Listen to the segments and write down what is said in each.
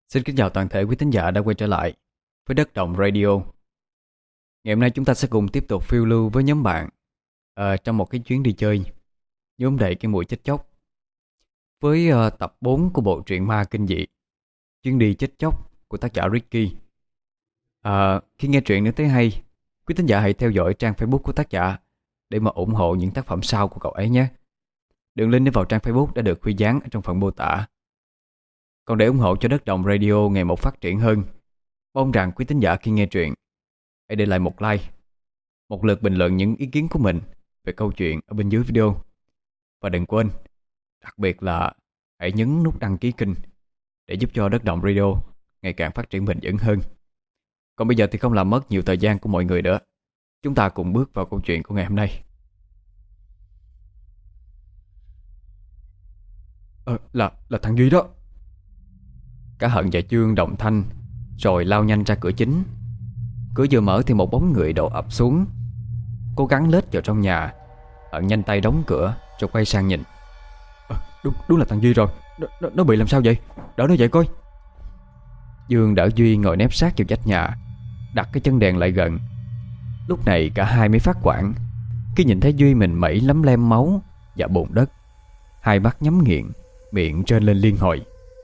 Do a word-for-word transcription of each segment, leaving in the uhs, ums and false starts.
Xin kính chào toàn thể quý thính giả đã quay trở lại với Đất Đồng Radio. Ngày hôm nay chúng ta sẽ cùng tiếp tục phiêu lưu với nhóm bạn ờ, trong một cái chuyến đi chơi nhóm đầy cái mùi chết chóc với ờ, tập bốn của bộ truyện ma kinh dị Chuyến đi chết chóc của tác giả Ricky. Ờ, Khi nghe truyện nếu thấy hay, quý thính giả hãy theo dõi trang Facebook của tác giả để mà ủng hộ những tác phẩm sau của cậu ấy nhé. Đường link để vào trang Facebook đã được Huy dán ở trong phần mô tả. Còn để ủng hộ cho Đất Đồng Radio ngày một phát triển hơn, mong rằng quý thính giả khi nghe truyện hãy để lại một like, một lượt bình luận những ý kiến của mình về câu chuyện ở bên dưới video. Và đừng quên, đặc biệt là hãy nhấn nút đăng ký kênh để giúp cho Đất Đồng Radio ngày càng phát triển bền vững hơn. Còn bây giờ thì không làm mất nhiều thời gian của mọi người nữa, chúng ta cùng bước vào câu chuyện của ngày hôm nay. Ờ, là, là thằng Duy đó. Cả Hận và Chương đồng thanh rồi lao nhanh ra cửa chính. Cửa vừa mở thì một bóng người đổ ập xuống, cố gắng lết vào trong nhà. Hận nhanh tay đóng cửa rồi quay sang nhìn. à, đúng, đúng là thằng Duy rồi. Nó, nó, nó bị làm sao vậy? Đỡ nó dậy coi. Dương đỡ Duy ngồi nép sát vào vách nhà, đặt cái chân đèn lại gần. Lúc này cả hai mới phát hoảng khi nhìn thấy Duy mình mẩy lấm lem máu và bùn đất, hai mắt nhắm nghiền, miệng trơn lên liên hồi.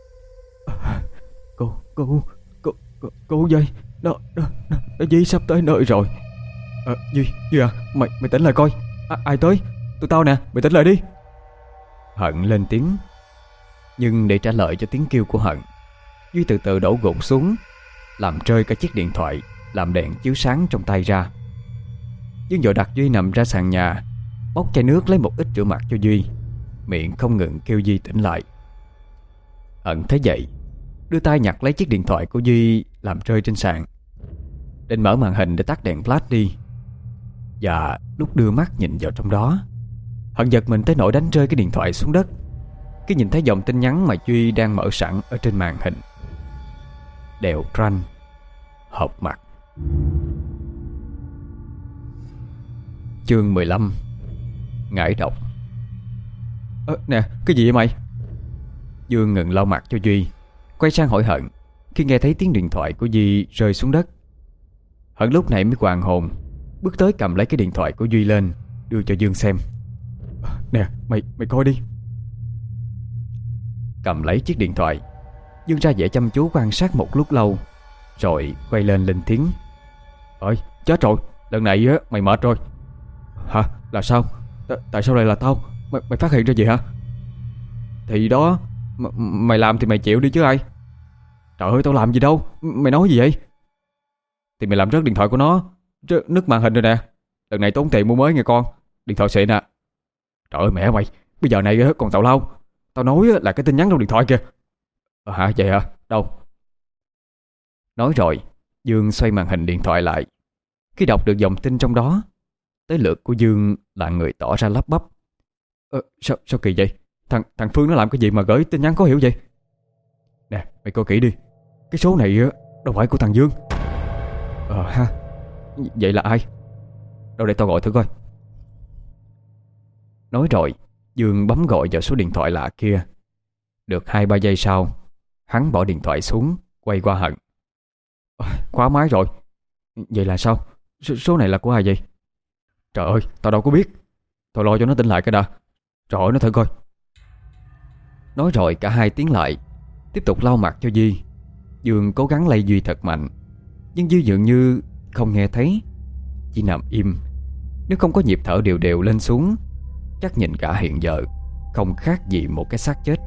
Cô, cô, cô, cô, cô Duy, nó, nó, nó, nó Duy sắp tới nơi rồi. à, Duy, Duy à, mày, mày tỉnh lại coi. à, Ai tới? Tụi tao nè, mày tỉnh lại đi. Hận lên tiếng. Nhưng để trả lời cho tiếng kêu của Hận, Duy từ từ đổ gục xuống, làm rơi cả chiếc điện thoại làm đèn chiếu sáng trong tay ra. Dương vội đặt Duy nằm ra sàn nhà, móc chai nước lấy một ít rửa mặt cho Duy, miệng không ngừng kêu Duy tỉnh lại. Hận thấy vậy, đưa tay nhặt lấy chiếc điện thoại của Duy làm rơi trên sàn, định mở màn hình để tắt đèn flash đi. Và lúc đưa mắt nhìn vào trong đó, Hận giật mình tới nỗi đánh rơi cái điện thoại xuống đất khi nhìn thấy dòng tin nhắn mà Duy đang mở sẵn ở trên màn hình. Đèo ranh, hộp mặt. Chương mười lăm. Ngải độc. Ơ nè, cái gì vậy mày? Dương ngừng lau mặt cho Duy, quay sang hỏi Hận khi nghe thấy tiếng điện thoại của Duy rơi xuống đất. Hận lúc này mới hoàn hồn, bước tới cầm lấy cái điện thoại của Duy lên, đưa cho Dương xem. Nè, mày mày coi đi. Cầm lấy chiếc điện thoại, Dương ra vẻ chăm chú quan sát một lúc lâu, rồi quay lên lên tiếng. Ơi, chết rồi, lần này á mày mệt rồi. Hả? Là sao? T- Tại sao lại là tao? Mày, mày phát hiện ra gì hả? Thì đó, m- mày làm thì mày chịu đi chứ ai. Trời ơi, tao làm gì đâu. Mày nói gì vậy? Thì mày làm rớt điện thoại của nó, rớt nứt màn hình rồi nè. Lần này tốn tiền mua mới nghe con. Điện thoại xịn à. Trời ơi mẹ mày, bây giờ này còn tào lao. Tao nói là cái tin nhắn trong điện thoại kìa. À, hả vậy hả? Đâu? Nói rồi, Dương xoay màn hình điện thoại lại. Khi đọc được dòng tin trong đó, tới lượt của Dương là người tỏ ra lắp bắp. Ờ, sao, sao kỳ vậy? Thằng, thằng Phương nó làm cái gì mà gửi tin nhắn khó hiểu vậy? Nè, mày coi kỹ đi. Cái số này đâu phải của thằng Dương. Ờ ha, vậy là ai? Đâu để tao gọi thử coi. Nói rồi, Dương bấm gọi vào số điện thoại lạ kia. Được hai ba giây sau, hắn bỏ điện thoại xuống, quay qua Hận. À, khóa máy rồi. Vậy là sao? S- số này là của ai vậy? Trời ơi, tao đâu có biết. Thôi lo cho nó tỉnh lại cái đã, rồi hỏi nó thử coi. Nói rồi cả hai tiến lại, tiếp tục lau mặt cho Duy. Dương cố gắng lay Duy thật mạnh, nhưng Duy dường như không nghe thấy, chỉ nằm im. Nếu không có nhịp thở đều đều lên xuống, chắc nhìn cả hiện giờ không khác gì một cái xác chết.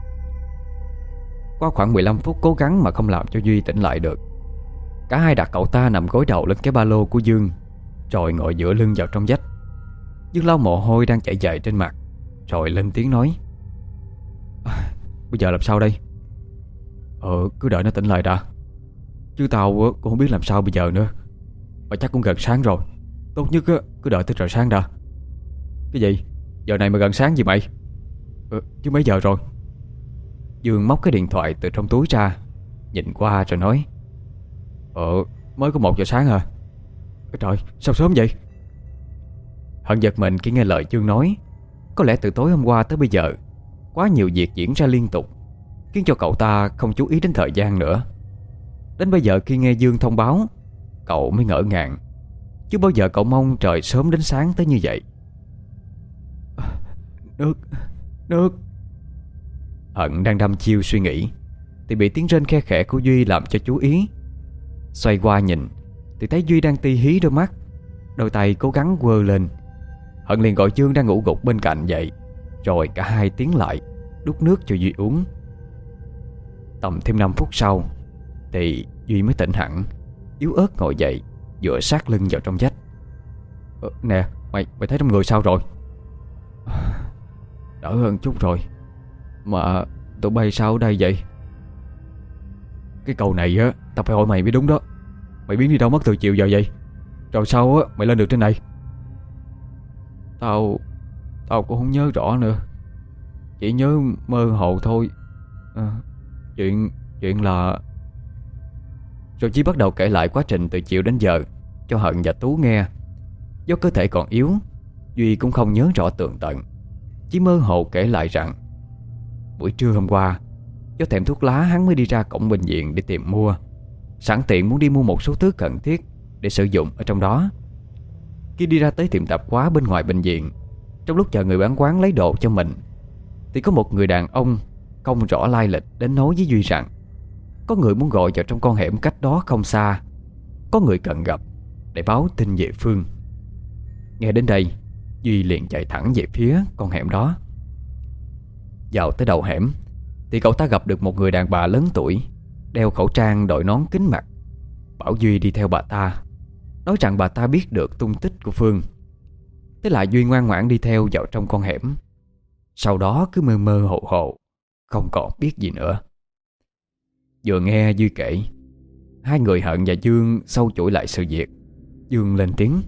Qua khoảng mười lăm phút cố gắng mà không làm cho Duy tỉnh lại được, cả hai đặt cậu ta nằm gối đầu lên cái ba lô của Dương, rồi ngồi dựa lưng vào trong vách. Dương lau mồ hôi đang chảy dài trên mặt, rồi lên tiếng nói. À, bây giờ làm sao đây? Ờ, cứ đợi nó tỉnh lại đã, chứ tao cũng không biết làm sao bây giờ nữa. Mà chắc cũng gần sáng rồi. Tốt nhất cứ đợi tới trời sáng đã. Cái gì? Giờ này mà gần sáng gì mày? Ờ, chứ mấy giờ rồi? Dương móc cái điện thoại từ trong túi ra, nhìn qua rồi nói. Ờ, mới có một giờ sáng à. Trời, sao sớm vậy? Hận giật mình khi nghe lời Dương nói. Có lẽ từ tối hôm qua tới bây giờ quá nhiều việc diễn ra liên tục, khiến cho cậu ta không chú ý đến thời gian nữa. Đến bây giờ khi nghe Dương thông báo, cậu mới ngỡ ngàng. Chứ bao giờ cậu mong trời sớm đến sáng tới như vậy. Nước, nước. Hận đang đăm chiêu suy nghĩ thì bị tiếng rên khe khẽ của Duy làm cho chú ý. Xoay qua nhìn thì thấy Duy đang ti hí đôi mắt, đôi tay cố gắng quơ lên. Hận liền gọi Dương đang ngủ gục bên cạnh dậy, rồi cả hai tiến lại đút nước cho Duy uống. Tầm thêm năm phút sau thì Duy mới tỉnh hẳn, yếu ớt ngồi dậy, dựa sát lưng vào trong vách. ờ, Nè, mày mày thấy trong người sao rồi? Đỡ hơn chút rồi. Mà tụi bay sao ở đây vậy? Cái câu này á, tao phải hỏi mày mới đúng đó. Mày biến đi đâu mất từ chiều giờ vậy? Rồi sao á mày lên được trên này? Tao Tao cũng không nhớ rõ nữa. Chỉ nhớ mơ hồ thôi. à, Chuyện Chuyện là... Rồi Chí bắt đầu kể lại quá trình từ chiều đến giờ cho Hận và Tú nghe. Do cơ thể còn yếu, Duy cũng không nhớ rõ tường tận, chỉ mơ hồ kể lại rằng buổi trưa hôm qua, do thèm thuốc lá, hắn mới đi ra cổng bệnh viện để tìm mua, sẵn tiện muốn đi mua một số thứ cần thiết để sử dụng ở trong đó. Khi đi ra tới tiệm tạp hóa bên ngoài bệnh viện, trong lúc chờ người bán quán lấy đồ cho mình, thì có một người đàn ông không rõ lai lịch đến nói với Duy rằng có người muốn gọi vào trong con hẻm cách đó không xa, có người cần gặp để báo tin về Phương. Nghe đến đây, Duy liền chạy thẳng về phía con hẻm đó. Vào tới đầu hẻm thì cậu ta gặp được một người đàn bà lớn tuổi, đeo khẩu trang, đội nón kính mặt, bảo Duy đi theo bà ta, nói rằng bà ta biết được tung tích của Phương. Thế là Duy ngoan ngoãn đi theo vào trong con hẻm. Sau đó cứ mơ mơ hồ hồ, không còn biết gì nữa. Vừa nghe Duy kể, hai người Hận và Dương sâu chuỗi lại sự việc. Dương lên tiếng: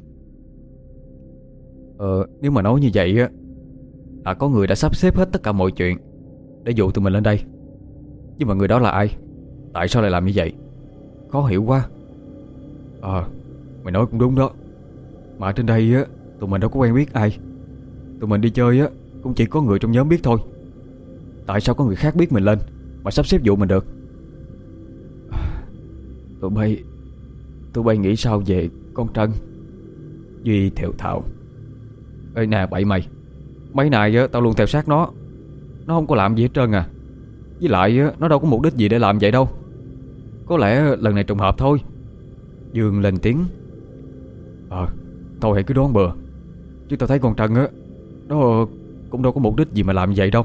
Ờ, nếu mà nói như vậy á, là có người đã sắp xếp hết tất cả mọi chuyện để dụ tụi mình lên đây. Nhưng mà người đó là ai? Tại sao lại làm như vậy? Khó hiểu quá. Ờ, mày nói cũng đúng đó. Mà trên đây á, tụi mình đâu có quen biết ai. Tụi mình đi chơi á, cũng chỉ có người trong nhóm biết thôi. Tại sao có người khác biết mình lên mà sắp xếp dụ mình được? Tụi bay Tụi bay nghĩ sao về con Trân? Duy thều thào: Ê nè bậy mày, mấy này á, tao luôn theo sát nó. Nó không có làm gì hết trơn à. Với lại á, nó đâu có mục đích gì để làm vậy đâu. Có lẽ lần này trùng hợp thôi. Dương lên tiếng: Ờ, thôi hãy cứ đoán bừa. Chứ tao thấy con Trân á, nó cũng đâu có mục đích gì mà làm vậy đâu.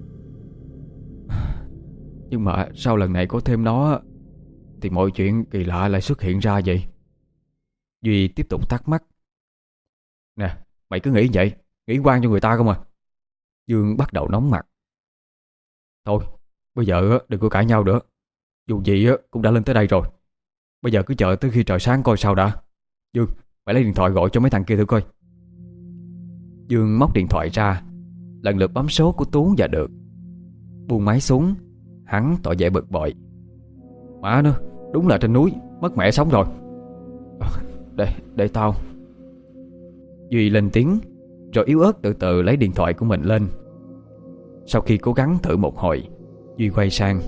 Nhưng mà sao lần này có thêm nó thì mọi chuyện kỳ lạ lại xuất hiện ra vậy? Duy tiếp tục thắc mắc. Nè, mày cứ nghĩ vậy, nghĩ quan cho người ta không à? Dương bắt đầu nóng mặt. Thôi, bây giờ đừng có cãi nhau nữa. Dù gì cũng đã lên tới đây rồi. Bây giờ cứ chờ tới khi trời sáng coi sao đã. Dương, mày lấy điện thoại gọi cho mấy thằng kia thử coi. Dương móc điện thoại ra, lần lượt bấm số của Tú và Được. Buông máy xuống, hắn tỏ vẻ bực bội. Má nó, đúng là trên núi mất mẹ sống rồi. Để, để tao. Duy lên tiếng, rồi yếu ớt từ từ lấy điện thoại của mình lên. Sau khi cố gắng thử một hồi, Duy quay sang: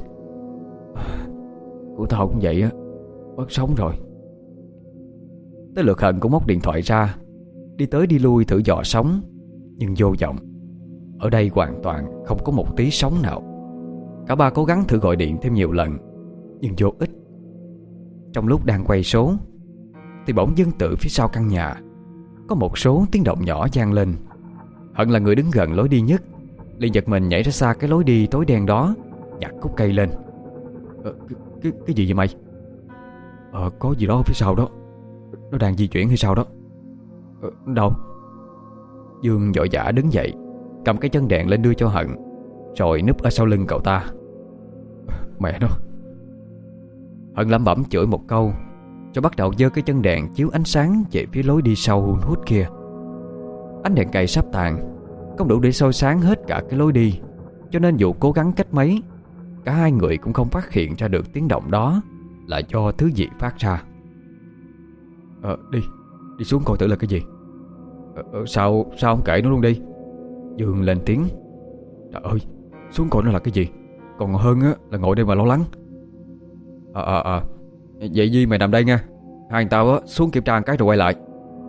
Của tao cũng vậy á, mất sống rồi. Tới lượt Hận cũng móc điện thoại ra, đi tới đi lui thử dò sóng, nhưng vô vọng. Ở đây hoàn toàn không có một tí sóng nào. Cả ba cố gắng thử gọi điện thêm nhiều lần, nhưng vô ích. Trong lúc đang quay số thì bỗng dưng từ phía sau căn nhà có một số tiếng động nhỏ vang lên. Hận là người đứng gần lối đi nhất, liền giật mình nhảy ra xa cái lối đi tối đen đó, nhặt khúc cây lên. Ờ, cái, cái, cái gì vậy mày? Ờ, có gì đó ở phía sau đó. Nó đang di chuyển hay sao đó? Ờ, đâu? Dương vội vã đứng dậy, cầm cái chân đèn lên đưa cho Hận, rồi núp ở sau lưng cậu ta. Mẹ nó! Hận lẩm bẩm chửi một câu, rồi bắt đầu giơ cái chân đèn chiếu ánh sáng về phía lối đi sâu hun hút kia. Ánh đèn cày sắp tàn, không đủ để soi sáng hết cả cái lối đi, cho nên dù cố gắng cách mấy, cả hai người cũng không phát hiện ra được tiếng động đó là do thứ gì phát ra. Ờ, đi, đi xuống coi thử là cái gì. Ờ, sao, sao không kể nó luôn đi? Dương lên tiếng. Trời ơi, xuống coi nó là cái gì, còn hơn á là ngồi đây mà lo lắng. Ờ ờ ờ Vậy Duy mày nằm đây nha. Hai tao á xuống kiểm tra một cái rồi quay lại.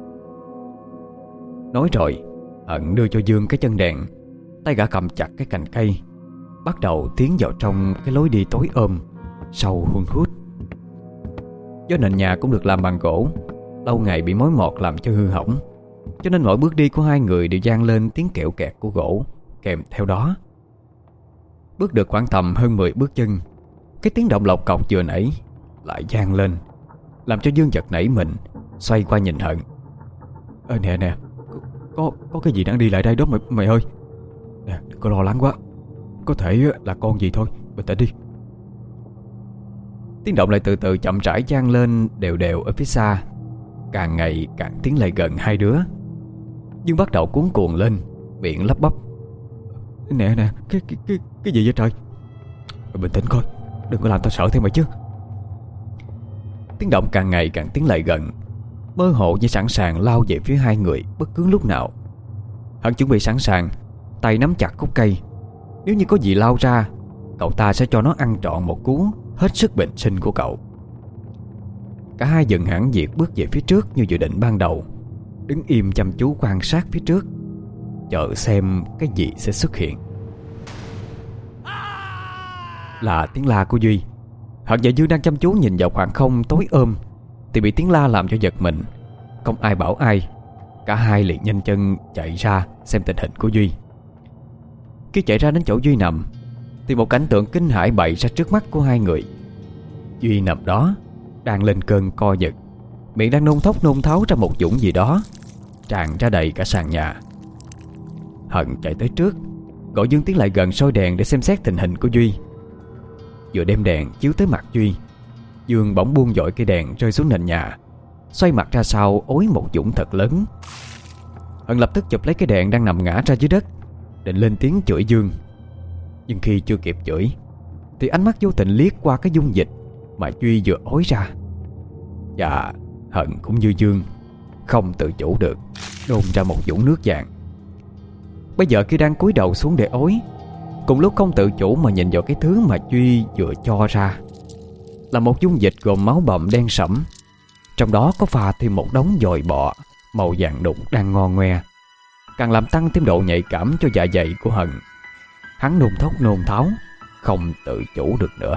Nói rồi Hận đưa cho Dương cái chân đèn. Tay gã cầm chặt cái cành cây, bắt đầu tiến vào trong cái lối đi tối ôm, sâu hun hút. Do nền nhà cũng được làm bằng gỗ, lâu ngày bị mối mọt làm cho hư hỏng, cho nên mỗi bước đi của hai người đều vang lên tiếng kẹo kẹt của gỗ kèm theo đó. Bước được khoảng tầm hơn mười bước chân, cái tiếng động lộc cọc vừa nãy lại vang lên, làm cho Dương giật nảy mình, xoay qua nhìn Hận. Ơ nè nè, có có cái gì đang đi lại đây đó mày mày ơi. Nè, đừng có lo lắng quá, có thể là con gì thôi, bình tĩnh đi. Tiếng động lại từ từ chậm rãi vang lên đều đều ở phía xa, càng ngày càng tiến lại gần hai đứa. Dương bắt đầu cuống cuồng lên, miệng lắp bắp. Nè nè, cái cái cái cái gì vậy trời? Bình tĩnh coi, đừng có làm tao sợ thêm mày chứ. Tiếng động càng ngày càng tiến lại gần, mơ hồ như sẵn sàng lao về phía hai người bất cứ lúc nào. Hắn chuẩn bị sẵn sàng, tay nắm chặt khúc cây. Nếu như có gì lao ra, cậu ta sẽ cho nó ăn trọn một cú hết sức bình sinh của cậu. Cả hai dừng hẳn việc bước về phía trước như dự định ban đầu, đứng im chăm chú quan sát phía trước, chờ xem cái gì sẽ xuất hiện. Là tiếng la của Duy. Hận và Dương đang chăm chú nhìn vào khoảng không tối ôm thì bị tiếng la làm cho giật mình. Không ai bảo ai, cả hai liền nhanh chân chạy ra xem tình hình của Duy. Khi chạy ra đến chỗ Duy nằm thì một cảnh tượng kinh hãi bày ra trước mắt của hai người. Duy nằm đó đang lên cơn co giật, miệng đang nôn thốc nôn tháo ra một dũng gì đó, tràn ra đầy cả sàn nhà. Hận chạy tới trước, gọi Dương tiến lại gần soi đèn để xem xét tình hình của Duy. Vừa đem đèn chiếu tới mặt Duy, Dương bỗng buông dội cây đèn rơi xuống nền nhà, xoay mặt ra sau ối một dũng thật lớn. Hận lập tức chụp lấy cái đèn đang nằm ngã ra dưới đất, định lên tiếng chửi Dương. Nhưng khi chưa kịp chửi thì ánh mắt vô tình liếc qua cái dung dịch mà Duy vừa ối ra. Và Hận cũng như Dương, không tự chủ được nôn ra một dũng nước vàng. Bây giờ khi đang cúi đầu xuống để ối, cùng lúc không tự chủ mà nhìn vào cái thứ mà Duy vừa cho ra, là một dung dịch gồm máu bầm đen sẫm. Trong đó có pha thêm một đống dồi bọ màu vàng đục đang ngon ngoe, càng làm tăng thêm độ nhạy cảm cho dạ dày của Hận. Hắn nôn thốc nôn tháo, không tự chủ được nữa.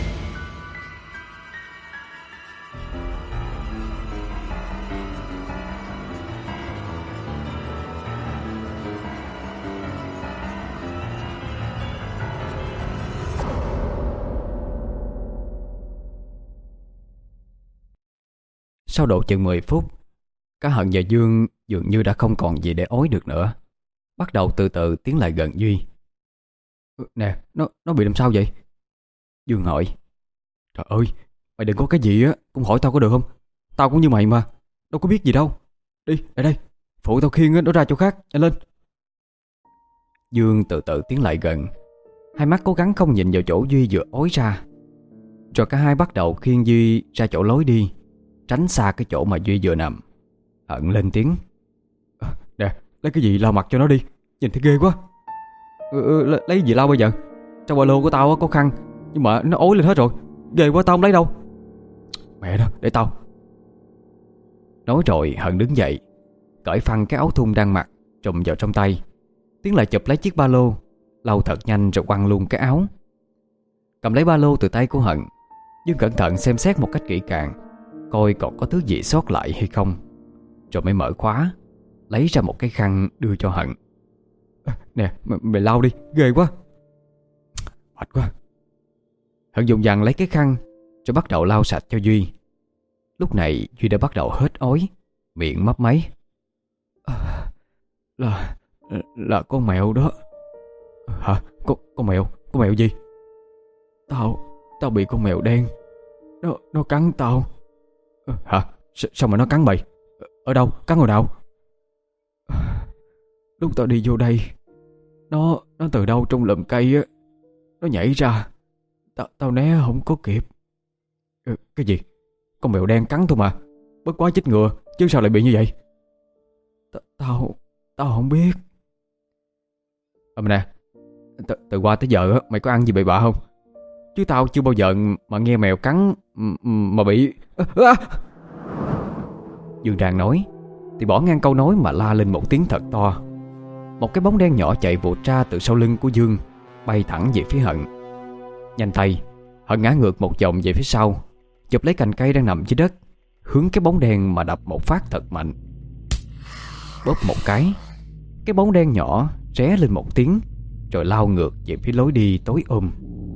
Sau độ chừng mười phút, cả Hận và Dương dường như đã không còn gì để ối được nữa, bắt đầu từ từ tiến lại gần Duy. Nè, nó nó bị làm sao vậy? Dương hỏi. Trời ơi, mày đừng có cái gì á cũng hỏi tao có được không? Tao cũng như mày mà, đâu có biết gì đâu. Đi, lại đây, phụ tao khiêng nó ra chỗ khác, nhanh lên. Dương từ từ tiến lại gần, hai mắt cố gắng không nhìn vào chỗ Duy vừa ối ra. Rồi cả hai bắt đầu khiêng Duy ra chỗ lối đi, tránh xa cái chỗ mà Duy vừa nằm. Hận lên tiếng. À, nè, lấy cái gì lau mặt cho nó đi, nhìn thấy ghê quá. Ừ, ừ, lấy gì lau bây giờ? Trong ba lô của tao có khăn, nhưng mà nó ối lên hết rồi, ghê quá tao không lấy đâu. Mẹ đó, để tao. Nói rồi Hận đứng dậy, cởi phăng cái áo thun đang mặc trùm vào trong tay, tiến lại chụp lấy chiếc ba lô, lau thật nhanh rồi quăng luôn cái áo. Cầm lấy ba lô từ tay của Hận, Dương cẩn thận xem xét một cách kỹ càng, coi còn có thứ gì sót lại hay không, rồi mới mở khóa, lấy ra một cái khăn đưa cho Hận. À, nè, mày, mày lau đi, ghê quá. Mệt quá. Hận dùng dằn lấy cái khăn, rồi bắt đầu lau sạch cho Duy. Lúc này Duy đã bắt đầu hết ói, miệng mấp máy. À, là là con mèo đó. Hả? Con, con mèo? Con mèo gì? Tao Tao bị con mèo đen, Nó nó cắn tao. Hả? S sao mà nó cắn mày? Ở đâu? Cắn hồi nào? Lúc tao đi vô đây, Nó Nó từ đâu trong lùm cây á, nó nhảy ra. Tao Tao né không có kịp. Ừ, cái gì? Con mèo đen cắn thôi mà, bất quá chích ngừa chứ sao lại bị như vậy? T Tao Tao không biết. À mà nè, Từ, từ qua tới giờ á, mày có ăn gì bậy bạ không? Chứ tao chưa bao giờ mà nghe mèo cắn mà bị... À! Dương đang nói thì bỏ ngang câu nói mà la lên một tiếng thật to. Một cái bóng đen nhỏ chạy vụt ra từ sau lưng của Dương, bay thẳng về phía Hận. Nhanh tay, Hận ngã ngược một vòng về phía sau, chụp lấy cành cây đang nằm dưới đất, hướng cái bóng đen mà đập một phát thật mạnh. Bóp một cái, cái bóng đen nhỏ ré lên một tiếng, rồi lao ngược về phía lối đi tối om.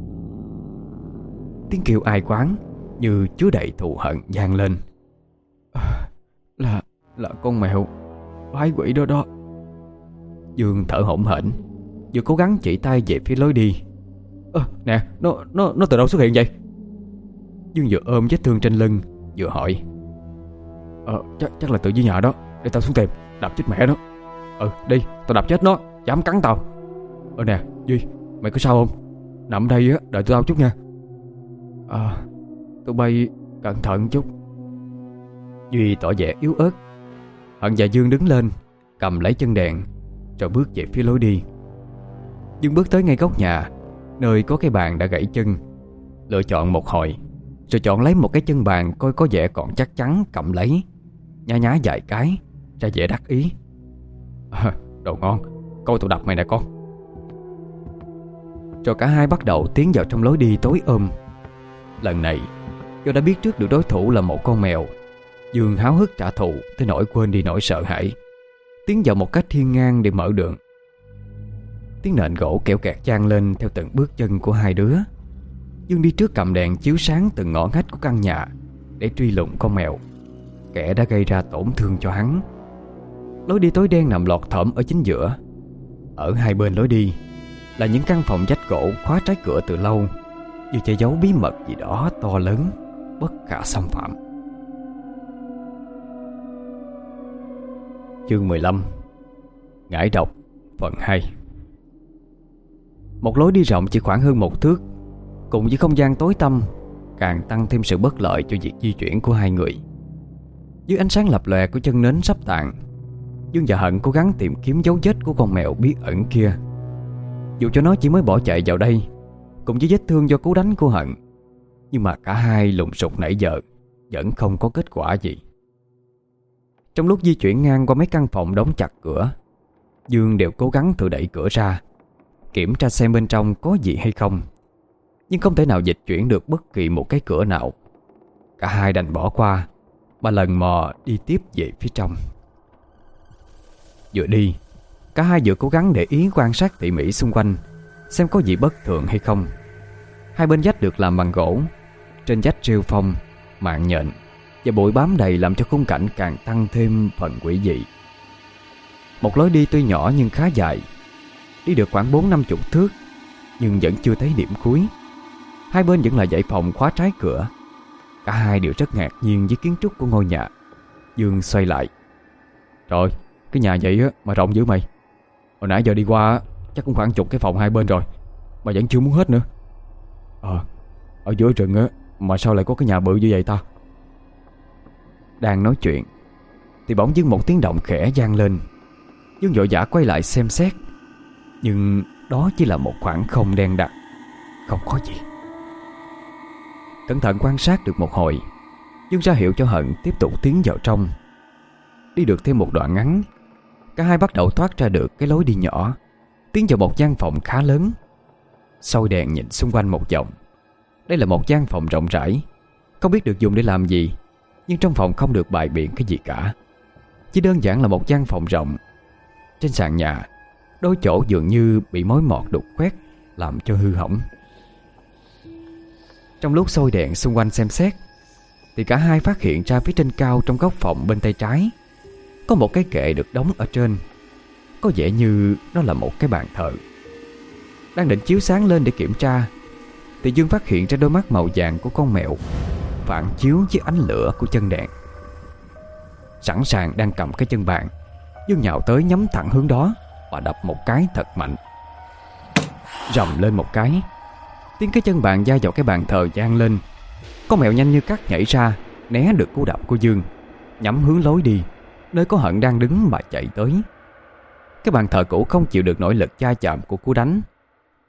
Tiếng kêu ai quán như chứa đầy thù hận vang lên. À, là là con mèo quái quỷ đó đó. Dương thở hổn hển, vừa cố gắng chỉ tay về phía lối đi. Ơ à, nè, nó nó nó từ đâu xuất hiện vậy? Dương vừa ôm vết thương trên lưng vừa hỏi. Ờ chắc chắc là từ dưới nhà đó, để tao xuống tìm, đập chết mẹ nó. Ừ đi, tao đập chết nó, dám cắn tao. Ờ nè Duy, mày có sao không? Nằm đây á, đợi tao chút nha. À, tụi bay cẩn thận chút. Duy tỏ vẻ yếu ớt. Hận và Dương đứng lên, cầm lấy chân đèn, rồi bước về phía lối đi. Dương bước tới ngay góc nhà, nơi có cái bàn đã gãy chân, lựa chọn một hồi, rồi chọn lấy một cái chân bàn coi có vẻ còn chắc chắn, cầm lấy, nhá nhá vài cái, ra vẻ đắc ý. À, đồ ngon, coi tụi đập mày nè con. Rồi cả hai bắt đầu tiến vào trong lối đi tối om. Lần này, do đã biết trước được đối thủ là một con mèo, Dương háo hức trả thù tới nỗi quên đi nỗi sợ hãi, tiến vào một cách hiên ngang để mở đường. Tiếng nện gỗ kẽo kẹt vang lên theo từng bước chân của hai đứa. Dương đi trước cầm đèn chiếu sáng từng ngõ ngách của căn nhà để truy lùng con mèo, kẻ đã gây ra tổn thương cho hắn. Lối đi tối đen nằm lọt thỏm ở chính giữa. Ở hai bên lối đi là những căn phòng vách gỗ khóa trái cửa từ lâu, như che giấu bí mật gì đó to lớn, bất khả xâm phạm. Chương mười lăm. Ngải độc phần hai. Một lối đi rộng chỉ khoảng hơn một thước, cùng với không gian tối tăm, càng tăng thêm sự bất lợi cho việc di chuyển của hai người. Dưới ánh sáng lập lòe của chân nến sắp tàn, Dương và Hận cố gắng tìm kiếm dấu vết của con mèo bí ẩn kia. Dù cho nó chỉ mới bỏ chạy vào đây, cùng với vết thương do cú đánh của Hận, nhưng mà cả hai lùng sục nãy giờ vẫn không có kết quả gì. Trong lúc di chuyển ngang qua mấy căn phòng đóng chặt cửa, Dương đều cố gắng thử đẩy cửa ra, kiểm tra xem bên trong có gì hay không, nhưng không thể nào dịch chuyển được bất kỳ một cái cửa nào. Cả hai đành bỏ qua mà lần mò đi tiếp về phía trong. Vừa đi, cả hai vừa cố gắng để ý quan sát tỉ mỉ xung quanh, xem có gì bất thường hay không. Hai bên vách được làm bằng gỗ, trên vách rêu phong, mạng nhện và bụi bám đầy, làm cho khung cảnh càng tăng thêm phần quỷ dị. Một lối đi tuy nhỏ nhưng khá dài, đi được khoảng bốn năm chục thước, nhưng vẫn chưa thấy điểm cuối. Hai bên vẫn là dãy phòng khóa trái cửa. Cả hai đều rất ngạc nhiên với kiến trúc của ngôi nhà. Dương xoay lại. Trời, cái nhà vậy á mà rộng dữ mày. Hồi nãy giờ đi qua chắc cũng khoảng chục cái phòng hai bên rồi, mà vẫn chưa muốn hết nữa. Ờ, à, ở giữa rừng á mà sao lại có cái nhà bự như vậy ta? Đang nói chuyện thì bỗng dưng một tiếng động khẽ vang lên. Dương vội vã quay lại xem xét, nhưng đó chỉ là một khoảng không đen đặc, không có gì. Cẩn thận quan sát được một hồi, Dương ra hiệu cho Hận tiếp tục tiến vào trong. Đi được thêm một đoạn ngắn, cả hai bắt đầu thoát ra được cái lối đi nhỏ, tiến vào một gian phòng khá lớn. Soi đèn nhìn xung quanh một vòng. Đây là một gian phòng rộng rãi, không biết được dùng để làm gì, nhưng trong phòng không được bày biện cái gì cả. Chỉ đơn giản là một gian phòng rộng. Trên sàn nhà, đôi chỗ dường như bị mối mọt đục khoét, làm cho hư hỏng. Trong lúc soi đèn xung quanh xem xét, thì cả hai phát hiện ra phía trên cao trong góc phòng bên tay trái có một cái kệ được đóng ở trên. Có vẻ như nó là một cái bàn thờ. Đang định chiếu sáng lên để kiểm tra, thì Dương phát hiện ra đôi mắt màu vàng của con mèo phản chiếu với ánh lửa của chân đèn. Sẵn sàng đang cầm cái chân bàn, Dương nhào tới nhắm thẳng hướng đó và đập một cái thật mạnh. Rầm lên một cái, tiếng cái chân bàn va vào cái bàn thờ vang lên. Con mèo nhanh như cắt nhảy ra, né được cú đập của Dương, nhắm hướng lối đi nơi có Hận đang đứng mà chạy tới. Cái bàn thờ cũ không chịu được nổi lực va chạm của cú đánh,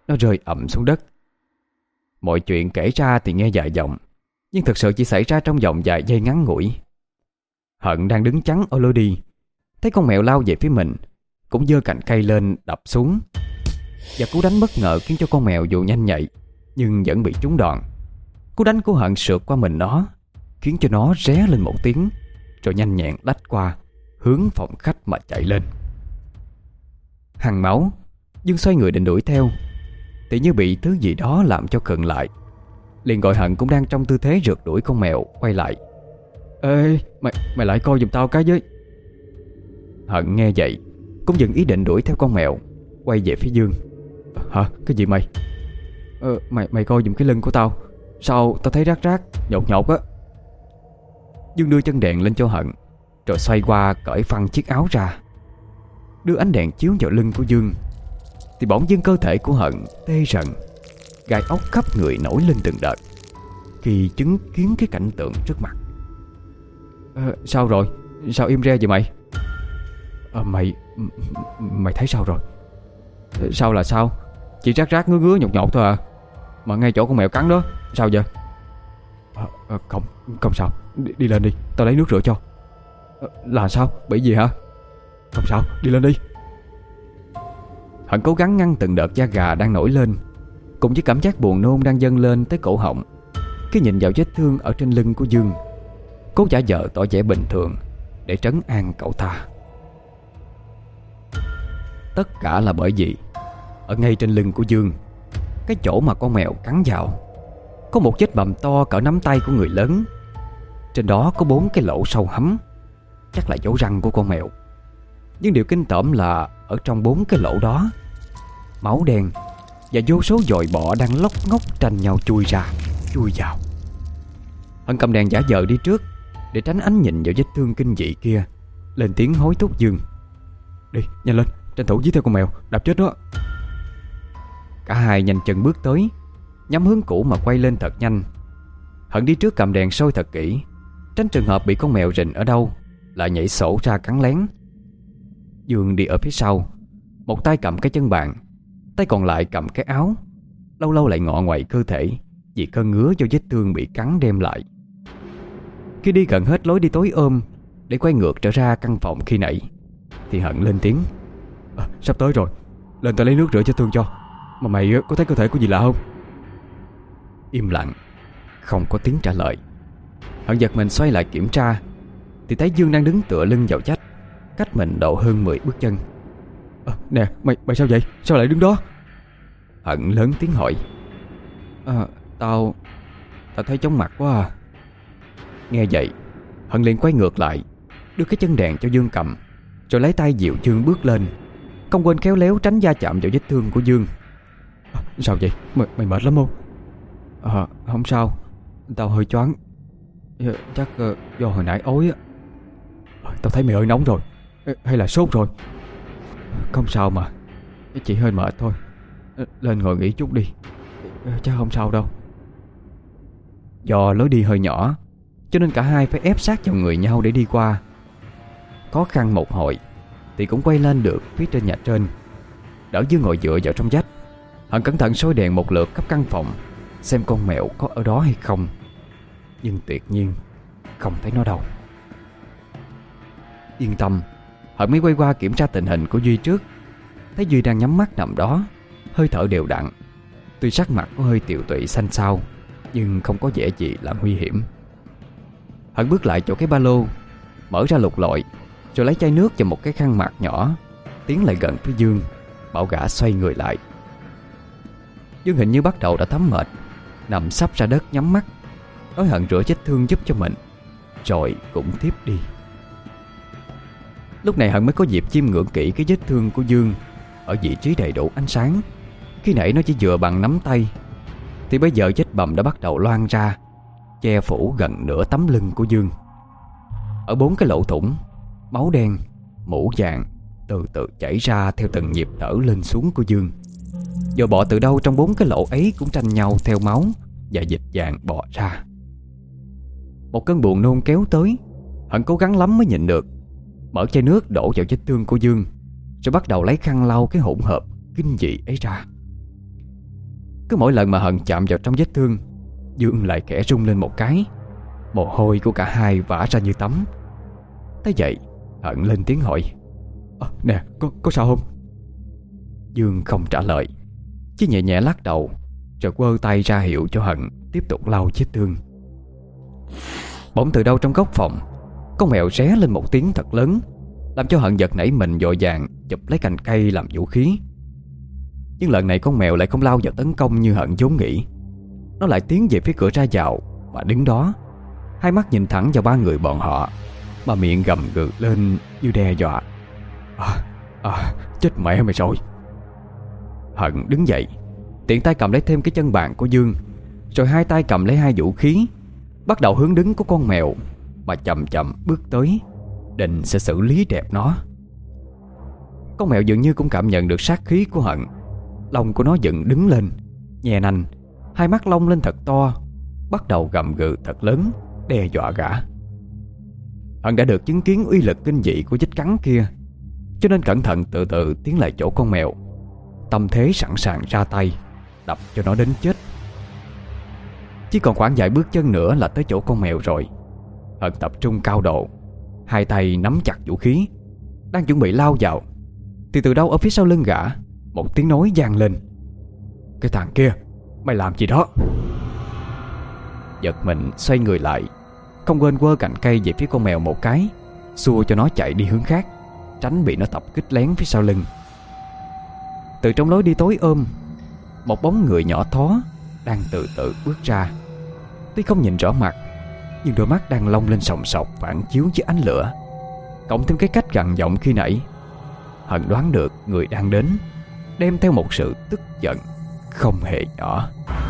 nó rơi ầm xuống đất. Mọi chuyện kể ra thì nghe dài dòng, nhưng thực sự chỉ xảy ra trong vòng vài giây ngắn ngủi. Hận đang đứng chắn ở lối đi, thấy con mèo lao về phía mình, cũng giơ cành cây lên đập xuống. Và cú đánh bất ngờ khiến cho con mèo dù nhanh nhạy nhưng vẫn bị trúng đòn. Cú đánh của Hận sượt qua mình nó, khiến cho nó ré lên một tiếng, rồi nhanh nhẹn lách qua, hướng phòng khách mà chạy lên. Hằn máu, Dương xoay người định đuổi theo, thì như bị thứ gì đó làm cho khựng lại. Liền gọi Hận cũng đang trong tư thế rượt đuổi con mèo quay lại. Ê, mày, mày lại coi giùm tao cái với. Hận nghe vậy cũng dừng ý định đuổi theo con mèo, quay về phía Dương. Hả? Cái gì mày? Ờ, mày mày coi giùm cái lưng của tao. Sao tao thấy rát rát, nhột nhột á. Dương đưa chân đèn lên cho Hận, rồi xoay qua cởi phăng chiếc áo ra. Đưa ánh đèn chiếu vào lưng của Dương, thì bỗng dưng cơ thể của Hận tê rần, gai ốc khắp người nổi lên từng đợt khi chứng kiến cái cảnh tượng trước mặt. Ờ, sao rồi? Sao im re vậy mày? Ờ, mày Mày thấy sao rồi? Sao là sao? Chỉ rát rát ngứa ngứa nhột nhột thôi à? Mà ngay chỗ con mèo cắn đó. Sao vậy? À, à, không, không sao. Đi, đi lên đi, tao lấy nước rửa cho. À, là sao? Bị gì hả? Không sao, đi lên đi. Hận cố gắng ngăn từng đợt da gà đang nổi lên, cùng với cảm giác buồn nôn đang dâng lên tới cổ họng khi nhìn vào vết thương ở trên lưng của Dương, cố giả vờ tỏ vẻ bình thường để trấn an cậu ta. Tất cả là bởi vì ở ngay trên lưng của Dương, cái chỗ mà con mèo cắn vào, có một vết bầm to cỡ nắm tay của người lớn. Trên đó có bốn cái lỗ sâu hắm, chắc là dấu răng của con mèo. Nhưng điều kinh tởm là ở trong bốn cái lỗ đó, máu đen và vô số dòi bọ đang lóc ngóc tranh nhau chui ra, chui vào. Hận cầm đèn giả vờ đi trước để tránh ánh nhìn vào vết thương kinh dị kia, lên tiếng hối thúc Dương. Đi, nhanh lên, tranh thủ giết theo con mèo, đập chết nó. Cả hai nhanh chân bước tới, nhắm hướng cũ mà quay lên thật nhanh. Hận đi trước cầm đèn soi thật kỹ, tránh trường hợp bị con mèo rình ở đâu lại nhảy sổ ra cắn lén. Dương đi ở phía sau, một tay cầm cái chân bàn, tay còn lại cầm cái áo, lâu lâu lại ngọ nguậy cơ thể vì cơn ngứa do vết thương bị cắn đem lại. Khi đi gần hết lối đi tối ôm để quay ngược trở ra căn phòng khi nãy, thì Hận lên tiếng. À, sắp tới rồi, lên tao lấy nước rửa cho thương cho. Mà mày có thấy cơ thể của gì lạ không? Im lặng, không có tiếng trả lời. Hận giật mình xoay lại kiểm tra, thì thấy Dương đang đứng tựa lưng vào vách, cách mình độ hơn mười bước chân. À, nè, mày mày sao vậy? Sao lại đứng đó? Hận lớn tiếng hỏi. À, tao Tao thấy chóng mặt quá à. Nghe vậy, Hận liền quay ngược lại, đưa cái chân đèn cho Dương cầm, rồi lấy tay dịu Dương bước lên, không quên khéo léo tránh va chạm vào vết thương của Dương. À, sao vậy? Mày, mày mệt lắm không? À, không sao, tao hơi choáng. Chắc uh, do hồi nãy ói á. À, tao thấy mày hơi nóng rồi. Hay là sốt rồi? Không sao mà, chỉ hơi mệt thôi. Lên ngồi nghỉ chút đi, chắc không sao đâu. Do lối đi hơi nhỏ, cho nên cả hai phải ép sát vào người nhau để đi qua. Khó khăn một hồi thì cũng quay lên được phía trên nhà trên. Đỡ Dương ngồi dựa vào trong vách, Hận cẩn thận soi đèn một lượt khắp căn phòng, xem con mèo có ở đó hay không. Nhưng tuyệt nhiên không thấy nó đâu. Yên tâm, Hận mới quay qua kiểm tra tình hình của Duy trước. Thấy Duy đang nhắm mắt nằm đó, hơi thở đều đặn. Tuy sắc mặt có hơi tiều tụy xanh xao, nhưng không có vẻ gì là nguy hiểm. Hận bước lại chỗ cái ba lô, mở ra lục lọi, rồi lấy chai nước và một cái khăn mặt nhỏ, tiến lại gần phía Dương, bảo gã xoay người lại. Dương hình như bắt đầu đã thấm mệt, nằm sắp ra đất nhắm mắt, nói Hận rửa vết thương giúp cho mình, rồi cũng tiếp đi. Lúc này Hận mới có dịp chiêm ngưỡng kỹ cái vết thương của Dương ở vị trí đầy đủ ánh sáng. Khi nãy nó chỉ vừa bằng nắm tay, thì bây giờ vết bầm đã bắt đầu loang ra, che phủ gần nửa tấm lưng của Dương. Ở bốn cái lỗ thủng, máu đen, mũ vàng từ từ chảy ra theo từng nhịp thở lên xuống của Dương. Giờ bọ từ đâu trong bốn cái lỗ ấy cũng tranh nhau theo máu và dịch vàng bò ra. Một cơn buồn nôn kéo tới, Hận cố gắng lắm mới nhịn được, mở chai nước đổ vào vết thương của Dương, rồi bắt đầu lấy khăn lau cái hỗn hợp kinh dị ấy ra. Cứ mỗi lần mà Hận chạm vào trong vết thương, Dương lại khẽ rung lên một cái. Mồ hôi của cả hai vã ra như tắm. Thế vậy Hận lên tiếng hỏi: à, Nè có, có sao không? Dương không trả lời, chỉ nhẹ nhẹ lắc đầu, rồi quơ tay ra hiệu cho Hận tiếp tục lau vết thương. Bỗng từ đâu trong góc phòng, con mèo ré lên một tiếng thật lớn, làm cho Hận giật nảy mình, vội vàng chụp lấy cành cây làm vũ khí. Nhưng lần này con mèo lại không lao vào tấn công như Hận vốn nghĩ. Nó lại tiến về phía cửa ra vào mà đứng đó, hai mắt nhìn thẳng vào ba người bọn họ, mà miệng gầm gừ lên như đe dọa. À, à, chết mẹ mày rồi. Hận đứng dậy, tiện tay cầm lấy thêm cái chân bàn của Dương, rồi hai tay cầm lấy hai vũ khí, bắt đầu hướng đứng của con mèo mà chậm chậm bước tới, định sẽ xử lý đẹp nó. Con mèo dường như cũng cảm nhận được sát khí của Hận. Lông của nó dựng đứng lên, nhè nanh, hai mắt long lên thật to, bắt đầu gầm gừ thật lớn, đe dọa gã. Hận đã được chứng kiến uy lực kinh dị của vết cắn kia, cho nên cẩn thận từ từ tiến lại chỗ con mèo, tâm thế sẵn sàng ra tay đập cho nó đến chết. Chỉ còn khoảng vài bước chân nữa là tới chỗ con mèo rồi. Hận tập trung cao độ, hai tay nắm chặt vũ khí, đang chuẩn bị lao vào, thì từ đâu ở phía sau lưng gã, một tiếng nói vang lên: Cái thằng kia, mày làm gì đó? Giật mình xoay người lại, không quên quơ cành cây về phía con mèo một cái, xua cho nó chạy đi hướng khác, tránh bị nó tập kích lén phía sau lưng. Từ trong lối đi tối ôm, một bóng người nhỏ thó đang từ từ bước ra. Tuy không nhìn rõ mặt, nhưng đôi mắt đang long lên sòng sọc phản chiếu dưới ánh lửa, cộng thêm cái cách gằn giọng khi nãy, Hận đoán được người đang đến đem theo một sự tức giận không hề nhỏ.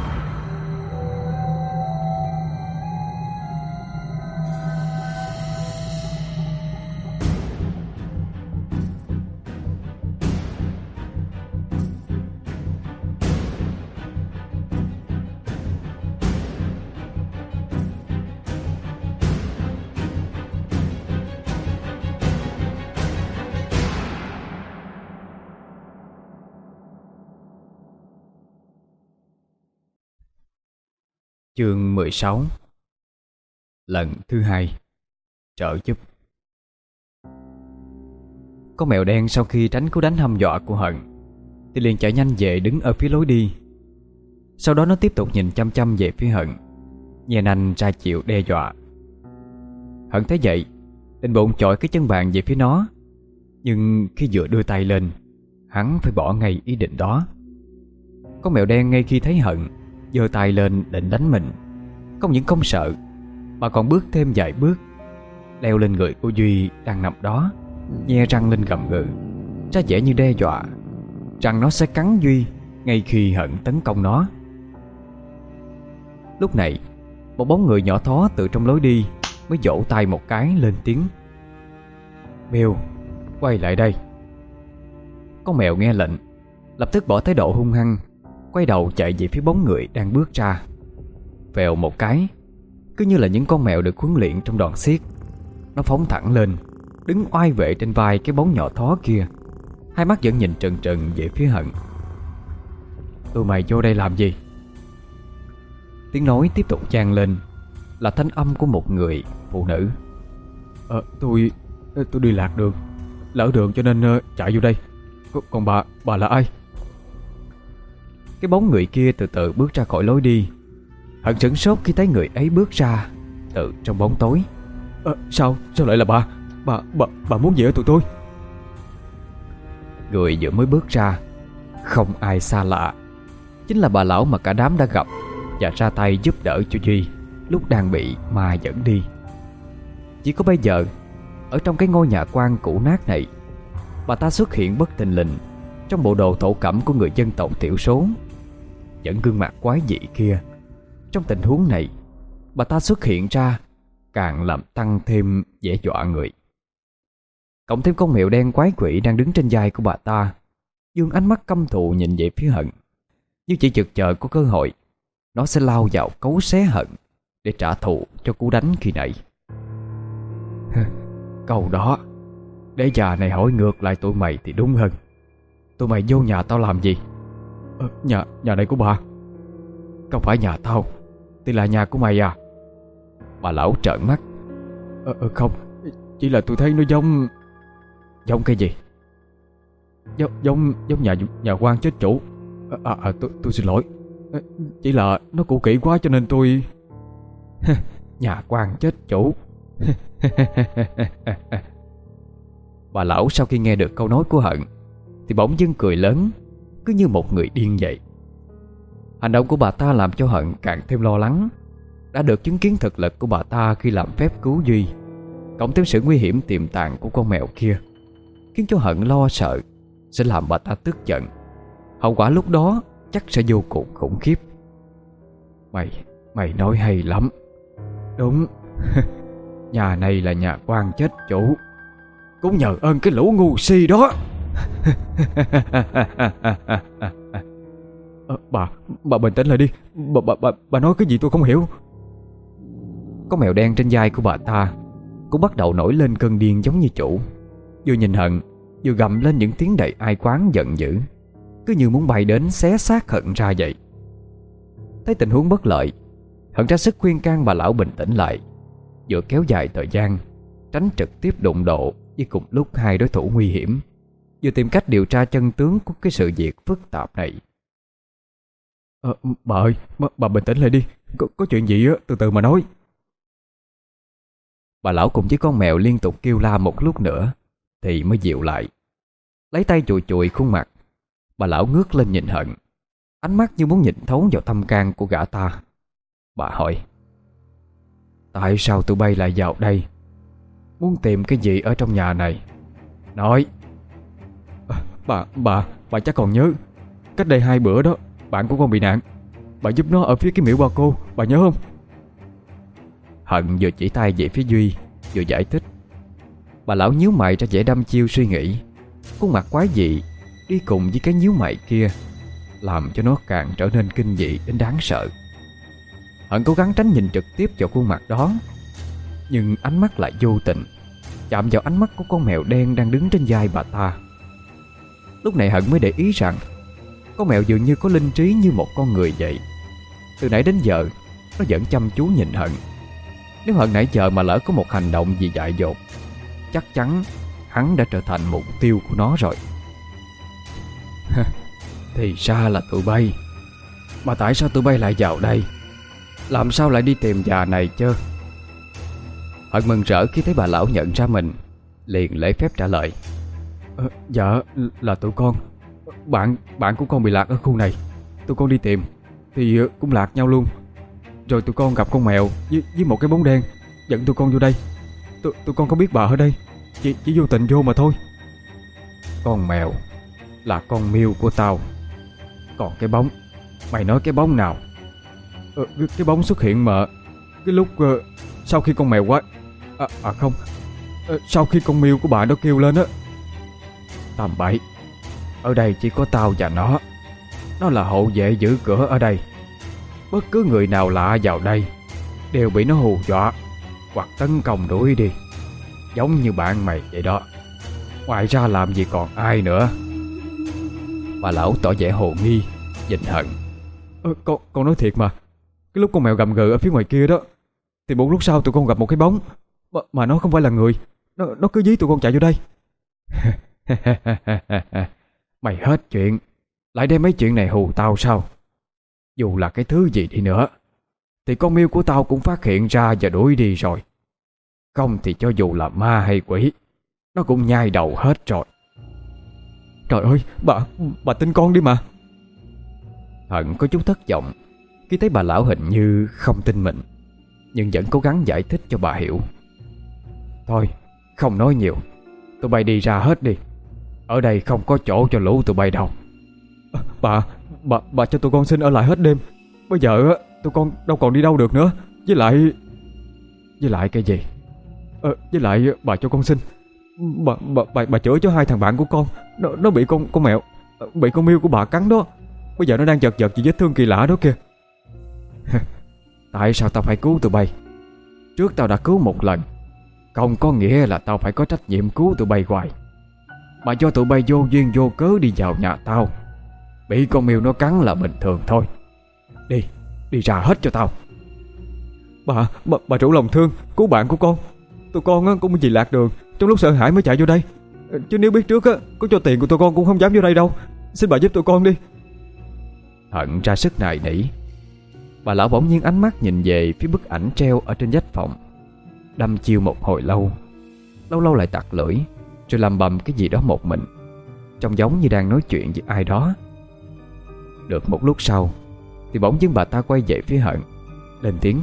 Chương mười sáu. Lần thứ hai. Trợ giúp. Con mèo đen sau khi tránh cú đánh hăm dọa của Hận thì liền chạy nhanh về đứng ở phía lối đi. Sau đó nó tiếp tục nhìn chăm chăm về phía Hận, nhè nanh ra chịu đe dọa. Hận thấy vậy định bụng chọi cái chân bàn về phía nó, nhưng khi vừa đưa tay lên, hắn phải bỏ ngay ý định đó. Con mèo đen ngay khi thấy Hận giơ tay lên định đánh mình, không những không sợ mà còn bước thêm vài bước, leo lên người của Duy đang nằm đó, nhe răng lên gầm gừ, ra vẻ như đe dọa rằng nó sẽ cắn Duy ngay khi Hận tấn công nó. Lúc này, một bóng người nhỏ thó từ trong lối đi mới vỗ tay một cái lên tiếng: Mèo, quay lại đây. Con mèo nghe lệnh, lập tức bỏ thái độ hung hăng, quay đầu chạy về phía bóng người đang bước ra. Vèo một cái, cứ như là những con mèo được huấn luyện trong đoàn xiết, nó phóng thẳng lên, đứng oai vệ trên vai cái bóng nhỏ thó kia, hai mắt vẫn nhìn trừng trừng về phía Hận. Tụi mày vô đây làm gì? Tiếng nói tiếp tục vang lên, là thanh âm của một người phụ nữ. Ờ, tôi tôi đi lạc đường, lỡ đường cho nên uh, chạy vô đây. Còn bà, bà là ai? Cái bóng người kia từ từ bước ra khỏi lối đi. Hận sửng sốt khi thấy người ấy bước ra từ trong bóng tối. Ờ, sao, sao lại là bà? Bà, bà, bà muốn gì ở tụi tôi? Người vừa mới bước ra không ai xa lạ, chính là bà lão mà cả đám đã gặp và ra tay giúp đỡ cho Duy lúc đang bị ma dẫn đi. Chỉ có bây giờ, ở trong cái ngôi nhà quan cũ nát này, bà ta xuất hiện bất thình lình trong bộ đồ thổ cẩm của người dân tộc thiểu số, vẫn gương mặt quái dị kia. Trong tình huống này, bà ta xuất hiện ra càng làm tăng thêm dễ dọa người. Cộng thêm con mèo đen quái quỷ đang đứng trên vai của bà ta, dương ánh mắt căm thù nhìn về phía Hận, như chỉ chực chờ có cơ hội nó sẽ lao vào cấu xé Hận để trả thù cho cú đánh khi nãy. Câu đó để già này hỏi ngược lại tụi mày thì đúng hơn. Tụi mày vô nhà tao làm gì? Ờ, nhà nhà này của bà. Không phải nhà tao thì là nhà của mày à? Bà lão trợn mắt. Ờ, ờ không, chỉ là tôi thấy nó giống. Giống cái gì? Giống giống, giống nhà nhà quan chết chủ. À, à, à tôi, tôi xin lỗi. Chỉ là nó cũ kỹ quá cho nên tôi. Nhà quan chết chủ. Bà lão sau khi nghe được câu nói của Hận thì bỗng dưng cười lớn, cứ như một người điên vậy. Hành động của bà ta làm cho Hận càng thêm lo lắng. Đã được chứng kiến thực lực của bà ta khi làm phép cứu Duy, cộng thêm sự nguy hiểm tiềm tàng của con mèo kia, khiến cho Hận lo sợ sẽ làm bà ta tức giận. Hậu quả lúc đó chắc sẽ vô cùng khủng khiếp. Mày, mày nói hay lắm. Đúng. Nhà này là nhà quan chết chủ, cũng nhờ ơn cái lũ ngu si đó. à, Bà, bà bình tĩnh lại đi. Bà, bà, bà, bà nói cái gì tôi không hiểu. Con mèo đen trên vai của bà ta cũng bắt đầu nổi lên cơn điên giống như chủ. Vừa nhìn Hận, vừa gầm lên những tiếng đầy ai oán giận dữ, cứ như muốn bay đến xé xác Hận ra vậy. Thấy tình huống bất lợi, Hận ra sức khuyên can bà lão bình tĩnh lại, vừa kéo dài thời gian, tránh trực tiếp đụng độ với cùng lúc hai đối thủ nguy hiểm, vừa tìm cách điều tra chân tướng của cái sự việc phức tạp này. Ờ, bà ơi, bà, bà bình tĩnh lại đi. Có, có chuyện gì á, từ từ mà nói. Bà lão cùng với con mèo liên tục kêu la một lúc nữa thì mới dịu lại. Lấy tay chùi chùi khuôn mặt, bà lão ngước lên nhìn Hận, ánh mắt như muốn nhìn thấu vào tâm can của gã ta. Bà hỏi: tại sao tụi bay lại vào đây? Muốn tìm cái gì ở trong nhà này? Nói. à, Bà, bà, bà chắc còn nhớ cách đây hai bữa đó, bạn của con bị nạn. Bà giúp nó ở phía cái miễu ba cô, bà nhớ không? Hận vừa chỉ tay về phía Duy, vừa giải thích. Bà lão nhíu mày ra vẻ đăm chiêu suy nghĩ, khuôn mặt quái dị đi cùng với cái nhíu mày kia, làm cho nó càng trở nên kinh dị đến đáng sợ. Hận cố gắng tránh nhìn trực tiếp vào khuôn mặt đó, nhưng ánh mắt lại vô tình chạm vào ánh mắt của con mèo đen đang đứng trên vai bà ta. Lúc này Hận mới để ý rằng con mèo dường như có linh trí như một con người vậy. Từ nãy đến giờ nó vẫn chăm chú nhìn Hận. Nếu Hận nãy giờ mà lỡ có một hành động gì dại dột, chắc chắn hắn đã trở thành mục tiêu của nó rồi. Thì ra là tụi bay. Mà tại sao tụi bay lại vào đây? Làm sao lại đi tìm già này chứ? Hận mừng rỡ khi thấy bà lão nhận ra mình, liền lễ phép trả lời: ờ, Dạ là tụi con. Bạn bạn của con bị lạc ở khu này. Tụi con đi tìm thì cũng lạc nhau luôn. Rồi tụi con gặp con mèo với, với một cái bóng đen dẫn tụi con vô đây. Tụi, tụi con có biết bà ở đây, Chỉ, chỉ vô tình vô mà thôi. Con mèo là con miêu của tao. Còn cái bóng, mày nói cái bóng nào? Ờ, cái, cái bóng xuất hiện mà cái lúc uh, sau khi con mèo quá À, à không à, sau khi con miêu của bà nó kêu lên á. Tầm bậy. Ở đây chỉ có tao và nó. Nó là hộ vệ giữ cửa ở đây. Bất cứ người nào lạ vào đây đều bị nó hù dọa hoặc tấn công đuổi đi, giống như bạn mày vậy đó. Ngoài ra làm gì còn ai nữa. Bà lão tỏ vẻ hồ nghi nhìn Hận. ờ, con, con nói thiệt mà. Cái lúc con mèo gầm gừ ở phía ngoài kia đó, thì một lúc sau tụi con gặp một cái bóng Mà, mà nó không phải là người. Nó, nó cứ dí tụi con chạy vô đây. Mày hết chuyện lại đem mấy chuyện này hù tao sao? Dù là cái thứ gì đi nữa thì con miêu của tao cũng phát hiện ra và đuổi đi rồi. Không thì cho dù là ma hay quỷ, nó cũng nhai đầu hết rồi. Trời ơi, bà, bà tin con đi mà. Hận có chút thất vọng khi thấy bà lão hình như không tin mình, nhưng vẫn cố gắng giải thích cho bà hiểu. Thôi, không nói nhiều. Tụi bay đi ra hết đi. Ở đây không có chỗ cho lũ tụi bay đâu. à, Bà, bà, bà cho tụi con xin ở lại hết đêm. Bây giờ tụi con đâu còn đi đâu được nữa. Với lại Với lại cái gì? à, Với lại bà cho con xin. Bà, bà, bà, bà chữa cho hai thằng bạn của con. Nó, nó bị con con mèo, bị con miêu của bà cắn đó. Bây giờ nó đang giật giật vì vết thương kỳ lạ đó kìa. Tại sao tao phải cứu tụi bay? Trước tao đã cứu một lần, không có nghĩa là tao phải có trách nhiệm cứu tụi bay hoài. Mà do tụi bay vô duyên vô cớ đi vào nhà tao, bị con miêu nó cắn là bình thường thôi. Đi, Đi ra hết cho tao. Bà, bà, bà chủ lòng thương, cứu bạn của con. Tụi con á, cũng bị lạc đường, trong lúc sợ hãi mới chạy vô đây. Chứ nếu biết trước á, có cho tiền của tụi con cũng không dám vô đây đâu. Xin bà giúp tụi con đi. Hận ra sức nài nỉ. Bà lão bỗng nhiên ánh mắt nhìn về phía bức ảnh treo ở trên vách phòng, đăm chiêu một hồi lâu. Lâu lâu lại tặc lưỡi, rồi lầm bầm cái gì đó một mình, trông giống như đang nói chuyện với ai đó. Được một lúc sau thì bỗng dưng bà ta quay về phía Hận, lên tiếng: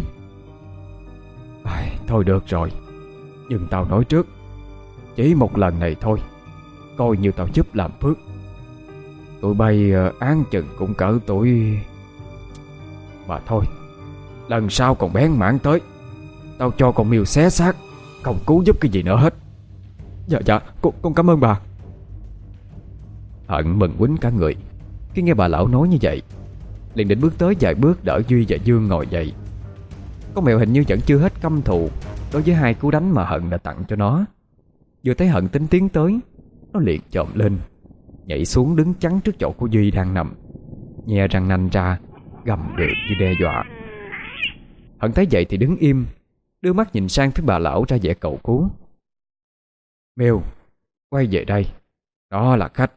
Thôi được rồi, nhưng tao nói trước, chỉ một lần này thôi, coi như tao giúp làm phước. Tụi bay án chừng cũng cỡ tuổi. Mà thôi, lần sau còn bén mảng tới, tao cho con Miêu xé xác, không cứu giúp cái gì nữa hết. Dạ dạ, con, con cảm ơn bà. Hận mừng quýnh cả người khi nghe bà lão nói như vậy, liền định bước tới vài bước đỡ Duy và Dương ngồi dậy. Con mèo hình như vẫn chưa hết căm thù đối với hai cú đánh mà Hận đã tặng cho nó. Vừa thấy Hận tính tiến tới, nó liền chồm lên, nhảy xuống đứng chắn trước chỗ của Duy đang nằm, nhe răng nanh ra, gầm gừ như đe dọa. Hận thấy vậy thì đứng im, đưa mắt nhìn sang phía bà lão ra vẻ cầu cứu. Miêu, quay về đây, đó là khách.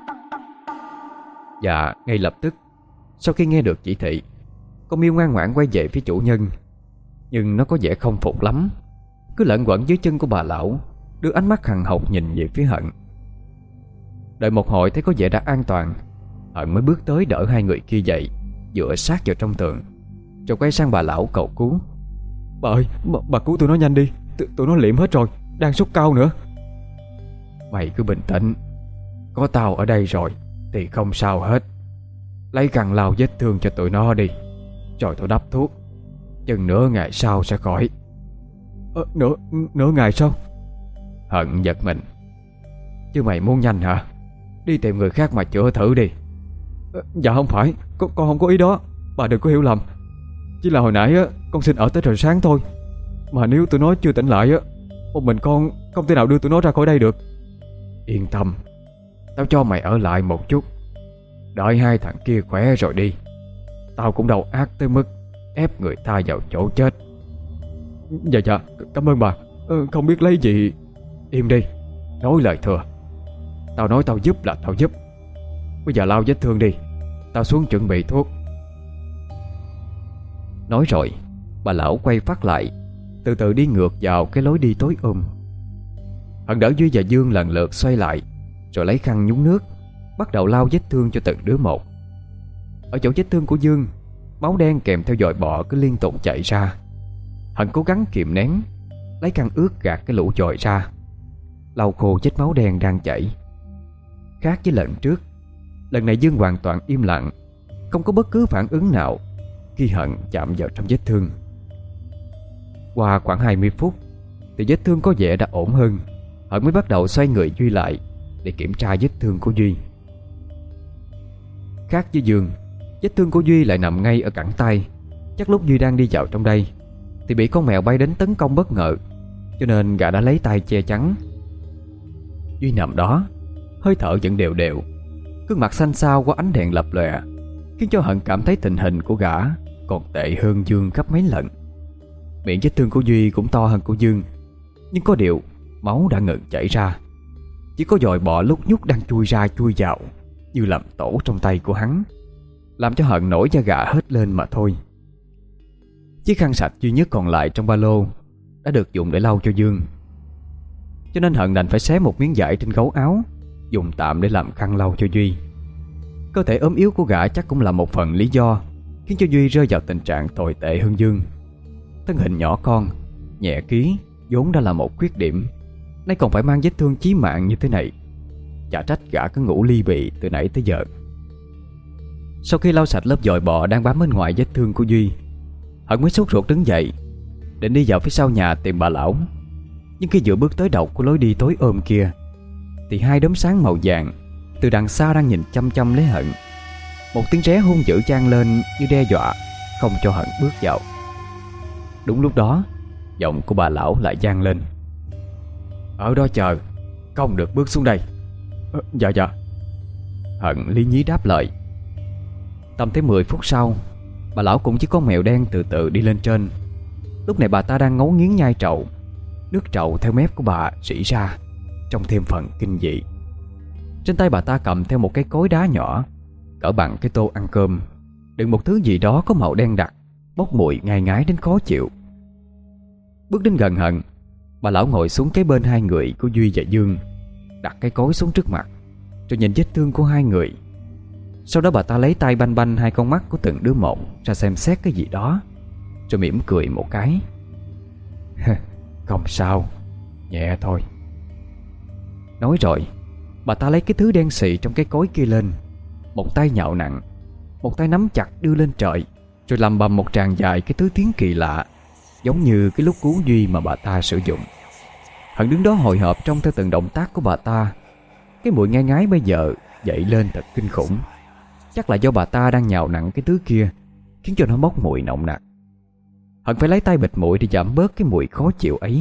Và ngay lập tức, sau khi nghe được chỉ thị, con Miêu ngoan ngoãn quay về phía chủ nhân. Nhưng nó có vẻ không phục lắm, cứ lẩn quẩn dưới chân của bà lão, đưa ánh mắt hằn học nhìn về phía Hận. Đợi một hồi thấy có vẻ đã an toàn, Hận mới bước tới đỡ hai người kia dậy, dựa sát vào trong tường, rồi quay sang bà lão cầu cứu. Bà ơi, bà, bà cứu tụi nó nhanh đi, T- tụi nó liệm hết rồi, đang sốt cao nữa. Mày cứ bình tĩnh, có tao ở đây rồi thì không sao hết. Lấy khăn lau vết thương cho tụi nó đi, rồi tao đắp thuốc, chừng nửa ngày sau sẽ khỏi. Ờ, nửa, nửa ngày sau? Hận giật mình. Chứ mày muốn nhanh hả? Đi tìm người khác mà chữa thử đi. ờ, Dạ không phải, con, con không có ý đó, bà đừng có hiểu lầm. Chỉ là hồi nãy á, con xin ở tới trời sáng thôi. Mà nếu tụi nó chưa tỉnh lại á, một mình con không thể nào đưa tụi nó ra khỏi đây được. Yên tâm, tao cho mày ở lại một chút, đợi hai thằng kia khỏe rồi đi. Tao cũng đâu ác tới mức ép người ta vào chỗ chết. Dạ dạ, cảm ơn bà. ờ, Không biết lấy gì. Im đi, nói lời thừa. Tao nói tao giúp là tao giúp. Bây giờ lau vết thương đi, tao xuống chuẩn bị thuốc. Nói rồi, bà lão quay phát lại, từ từ đi ngược vào cái lối đi tối ôm. Hận đỡ Duy và Dương lần lượt xoay lại, rồi lấy khăn nhúng nước, bắt đầu lau vết thương cho từng đứa một. Ở chỗ vết thương của Dương, máu đen kèm theo dòi bọ cứ liên tục chảy ra. Hận cố gắng kiềm nén, lấy khăn ướt gạt cái lũ dòi ra, lau khô vết máu đen đang chảy. Khác với lần trước, lần này Dương hoàn toàn im lặng, không có bất cứ phản ứng nào khi Hận chạm vào trong vết thương. Qua khoảng hai mươi phút thì vết thương có vẻ đã ổn hơn. Hận mới bắt đầu xoay người Duy lại để kiểm tra vết thương của Duy. Khác với Dương, vết thương của Duy lại nằm ngay ở cẳng tay. Chắc lúc Duy đang đi vào trong đây thì bị con mèo bay đến tấn công bất ngờ, cho nên gã đã lấy tay che chắn. Duy nằm đó, hơi thở vẫn đều đều, gương mặt xanh xao qua ánh đèn lập lòe, khiến cho Hận cảm thấy tình hình của gã còn tệ hơn Dương gấp mấy lần. Miệng vết thương của Duy cũng to hơn của Dương, nhưng có điều máu đã ngừng chảy ra. Chỉ có dòi bọ lúc nhúc đang chui ra chui vào, như làm tổ trong tay của hắn, làm cho Hận nổi da gà hết lên mà thôi. Chiếc khăn sạch duy nhất còn lại trong ba lô đã được dùng để lau cho Dương, cho nên Hận đành phải xé một miếng vải trên gấu áo, dùng tạm để làm khăn lau cho Duy. Cơ thể ốm yếu của gã chắc cũng là một phần lý do khiến cho Duy rơi vào tình trạng tồi tệ hơn Dương. Thân hình nhỏ con, nhẹ ký vốn đã là một khuyết điểm, nay còn phải mang vết thương chí mạng như thế này. Chả trách gã cứ ngủ ly bì từ nãy tới giờ. Sau khi lau sạch lớp dòi bọ đang bám bên ngoài vết thương của Duy, Hận mới sốt ruột đứng dậy, định đi vào phía sau nhà tìm bà lão. Nhưng khi vừa bước tới đầu của lối đi tối ôm kia thì hai đốm sáng màu vàng từ đằng xa đang nhìn chăm chăm lấy Hận. Một tiếng ré hung dữ vang lên như đe dọa, không cho Hận bước vào. Đúng lúc đó, giọng của bà lão lại vang lên: Ở đó chờ, không được bước xuống đây. ờ, Dạ dạ. Hận lý nhí đáp lời. Tầm tới mười phút sau, bà lão cùng chiếc con mèo đen từ từ đi lên trên. Lúc này bà ta đang ngấu nghiến nhai trầu. Nước trầu theo mép của bà rỉ ra, trông thêm phần kinh dị. Trên tay bà ta cầm theo một cái cối đá nhỏ, cỡ bằng cái tô ăn cơm, đựng một thứ gì đó có màu đen đặc, bốc mùi ngai ngái đến khó chịu. Bước đến gần Hận, bà lão ngồi xuống kế bên hai người của Duy và Dương, đặt cái cối xuống trước mặt, rồi nhìn vết thương của hai người. Sau đó bà ta lấy tay banh banh hai con mắt của từng đứa một ra xem xét cái gì đó, rồi mỉm cười một cái. Không sao, nhẹ thôi. Nói rồi, bà ta lấy cái thứ đen xì trong cái cối kia lên, một tay nhạo nặng, một tay nắm chặt đưa lên trời, rồi lầm bầm một tràng dài cái thứ tiếng kỳ lạ, giống như cái lúc cứu Duy mà bà ta sử dụng. Hận đứng đó hồi hộp trông theo từng động tác của bà ta. Cái mùi ngai ngái bây giờ dậy lên thật kinh khủng. Chắc là do bà ta đang nhào nặng cái thứ kia, khiến cho nó bốc mùi nồng nặc. Hận phải lấy tay bịt mũi để giảm bớt cái mùi khó chịu ấy.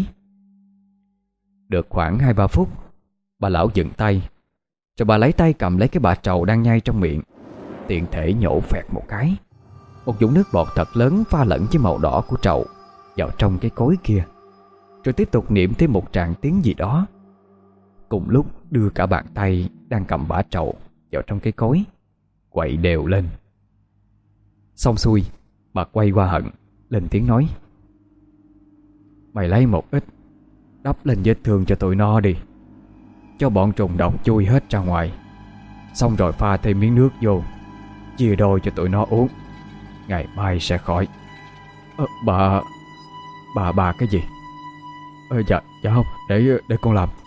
Được khoảng hai ba phút, bà lão dừng tay, rồi bà lấy tay cầm lấy cái bã trầu đang nhai trong miệng, tiện thể nhổ phẹt một cái. Một dũng nước bọt thật lớn pha lẫn với màu đỏ của trầu vào trong cái cối kia, rồi tiếp tục niệm thêm một tràng tiếng gì đó. Cùng lúc đưa cả bàn tay đang cầm bã trầu vào trong cái cối, quậy đều lên. Xong xuôi, bà quay qua Hận, lên tiếng nói: Mày lấy một ít đắp lên vết thương cho tụi nó đi, cho bọn trùng độc chui hết ra ngoài. Xong rồi pha thêm miếng nước vô, chia đôi cho tụi nó uống, ngày mai sẽ khỏi. Ờ, bà... Bà bà cái gì? Ờ, dạ, dạ không, để để con làm.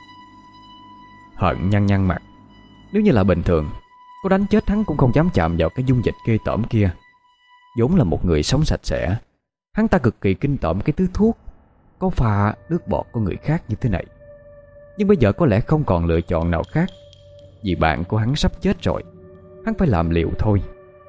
Hận nhăn nhăn mặt. Nếu như là bình thường, có đánh chết hắn cũng không dám chạm vào cái dung dịch ghê tởm kia. Vốn là một người sống sạch sẽ, hắn ta cực kỳ kinh tởm cái thứ thuốc có pha nước bọt của người khác như thế này. Nhưng bây giờ có lẽ không còn lựa chọn nào khác, vì bạn của hắn sắp chết rồi, hắn phải làm liều thôi.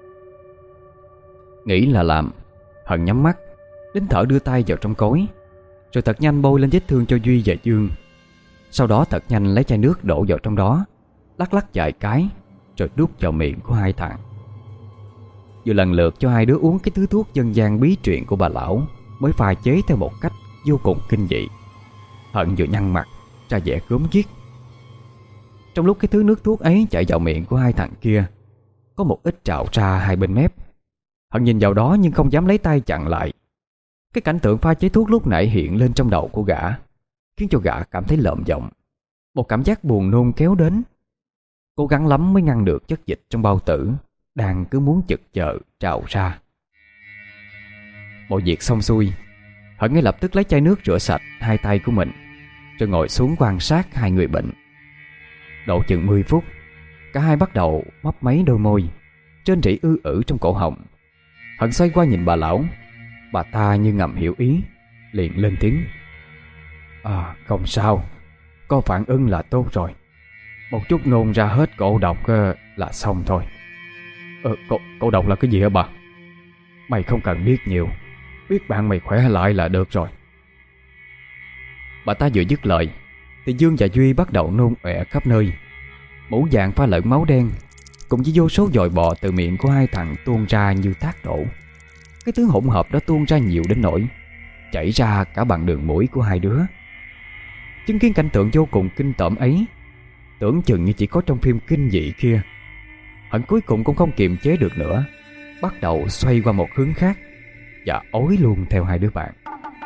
Nghĩ là làm, Hận nhắm mắt, đến thở đưa tay vào trong cối, rồi thật nhanh bôi lên vết thương cho Duy và Dương. Sau đó thật nhanh lấy chai nước đổ vào trong đó, lắc lắc vài cái, rồi đút vào miệng của hai thằng. Vừa lần lượt cho hai đứa uống cái thứ thuốc dân gian bí truyền của bà lão, mới pha chế theo một cách vô cùng kinh dị. Hận vừa nhăn mặt ra vẻ gớm ghiếc. Trong lúc cái thứ nước thuốc ấy chạy vào miệng của hai thằng kia, có một ít trào ra hai bên mép. Hận nhìn vào đó nhưng không dám lấy tay chặn lại. Cái cảnh tượng pha chế thuốc lúc nãy hiện lên trong đầu của gã, khiến cho gã cảm thấy lợm giọng. Một cảm giác buồn nôn kéo đến. Cố gắng lắm mới ngăn được chất dịch trong bao tử đang cứ muốn chực chờ trào ra. Mọi việc xong xuôi, Hận ngay lập tức lấy chai nước rửa sạch hai tay của mình, rồi ngồi xuống quan sát hai người bệnh. Độ chừng mười phút, cả hai bắt đầu mấp máy đôi môi, trên rỉ ư ử trong cổ họng. Hận xoay qua nhìn bà lão. Bà ta như ngầm hiểu ý, liền lên tiếng: À, không sao, có phản ứng là tốt rồi. Một chút nôn ra hết cổ độc là xong thôi. Ờ, cổ, cổ độc là cái gì hả bà? Mày không cần biết nhiều, biết bạn mày khỏe lại là được rồi. Bà ta vừa dứt lời thì Dương và Duy bắt đầu nôn ọe khắp nơi. Mũ vàng pha lẫn máu đen, cùng với vô số dòi bò từ miệng của hai thằng tuôn ra như thác đổ. Cái thứ hỗn hợp đó tuôn ra nhiều đến nỗi chảy ra cả bằng đường mũi của hai đứa. Chứng kiến cảnh tượng vô cùng kinh tởm ấy, tưởng chừng như chỉ có trong phim kinh dị kia, Hận cuối cùng cũng không kiềm chế được nữa, bắt đầu xoay qua một hướng khác và ói luôn theo hai đứa bạn.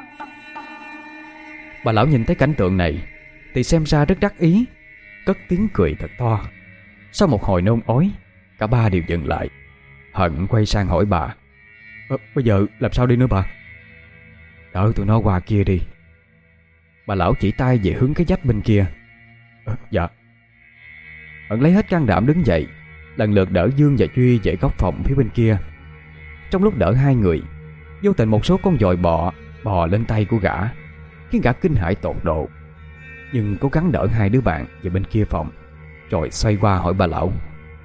Bà lão nhìn thấy cảnh tượng này thì xem ra rất đắc ý, cất tiếng cười thật to. Sau một hồi nôn ói, cả ba đều dừng lại. Hận quay sang hỏi bà: ờ, Bây giờ làm sao đi nữa bà? Đợi tụi nó qua kia đi. Bà lão chỉ tay về hướng cái vách bên kia. ờ, Dạ. Hận lấy hết can đảm đứng dậy, lần lượt đỡ Dương và Duy về góc phòng phía bên kia. Trong lúc đỡ hai người, vô tình một số con dòi bọ bò lên tay của gã, khiến gã kinh hãi tột độ, nhưng cố gắng đỡ hai đứa bạn về bên kia phòng, rồi xoay qua hỏi bà lão: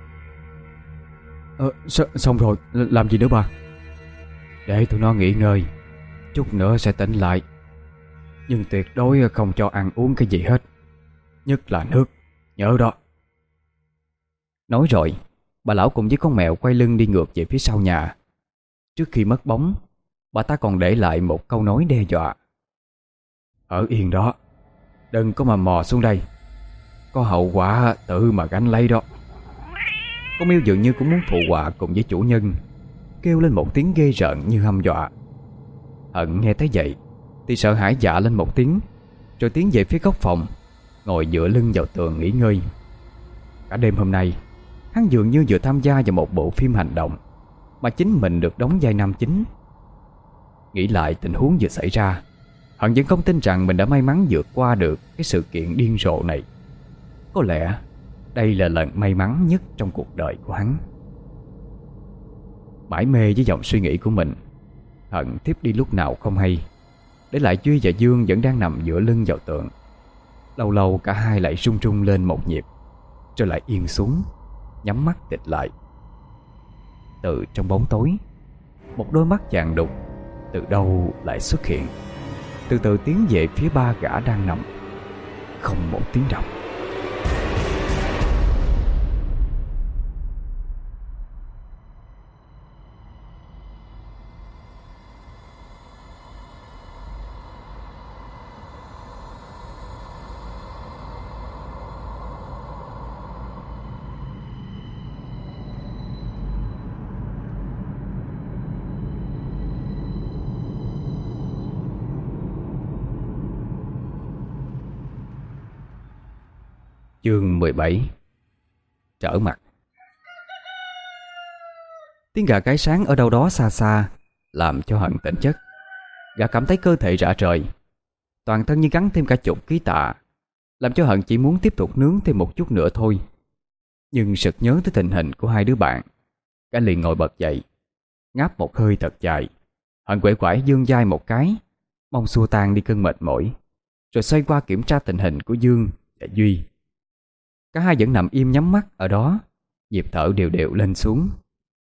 Ờ, s- xong rồi, làm gì nữa bà? Để tụi nó nghỉ ngơi, chút nữa sẽ tỉnh lại. Nhưng tuyệt đối không cho ăn uống cái gì hết, nhất là nước, nhớ đó. Nói rồi, bà lão cùng với con mèo quay lưng đi ngược về phía sau nhà. Trước khi mất bóng, bà ta còn để lại một câu nói đe dọa: "Ở yên đó, đừng có mà mò xuống đây, có hậu quả tự mà gánh lấy đó." Con Miêu dường như cũng muốn phụ họa cùng với chủ nhân, kêu lên một tiếng ghê rợn như hăm dọa. Hận nghe thấy vậy thì sợ hãi dạ lên một tiếng, rồi tiến về phía góc phòng, ngồi dựa lưng vào tường nghỉ ngơi. Cả đêm hôm nay, hắn dường như vừa tham gia vào một bộ phim hành động, mà chính mình được đóng vai nam chính. Nghĩ lại tình huống vừa xảy ra, Hận vẫn không tin rằng mình đã may mắn vượt qua được cái sự kiện điên rồ này. Có lẽ đây là lần may mắn nhất trong cuộc đời của hắn. Mải mê với dòng suy nghĩ của mình, Hận thiếp đi lúc nào không hay, để lại Duy và Dương vẫn đang nằm dựa lưng vào tường. Lâu lâu cả hai lại rung rung lên một nhịp, rồi lại yên xuống, nhắm mắt tịt lại. Từ trong bóng tối, một đôi mắt vàng đục từ đâu lại xuất hiện, từ từ tiến về phía ba gã đang nằm, không một tiếng động. Chương mười bảy. Trở mặt. Tiếng gà gáy sáng ở đâu đó xa xa làm cho Hận tỉnh giấc. Gã cảm thấy cơ thể rã rời, toàn thân như gắn thêm cả chục ký tạ, làm cho Hận chỉ muốn tiếp tục nướng thêm một chút nữa thôi. Nhưng sực nhớ tới tình hình của hai đứa bạn, gã liền ngồi bật dậy, ngáp một hơi thật dài. Hận quể quải Dương vai một cái, mong xua tan đi cơn mệt mỏi, rồi xoay qua kiểm tra tình hình của Dương và Duy. Cả hai vẫn nằm im nhắm mắt ở đó, nhịp thở đều đều lên xuống.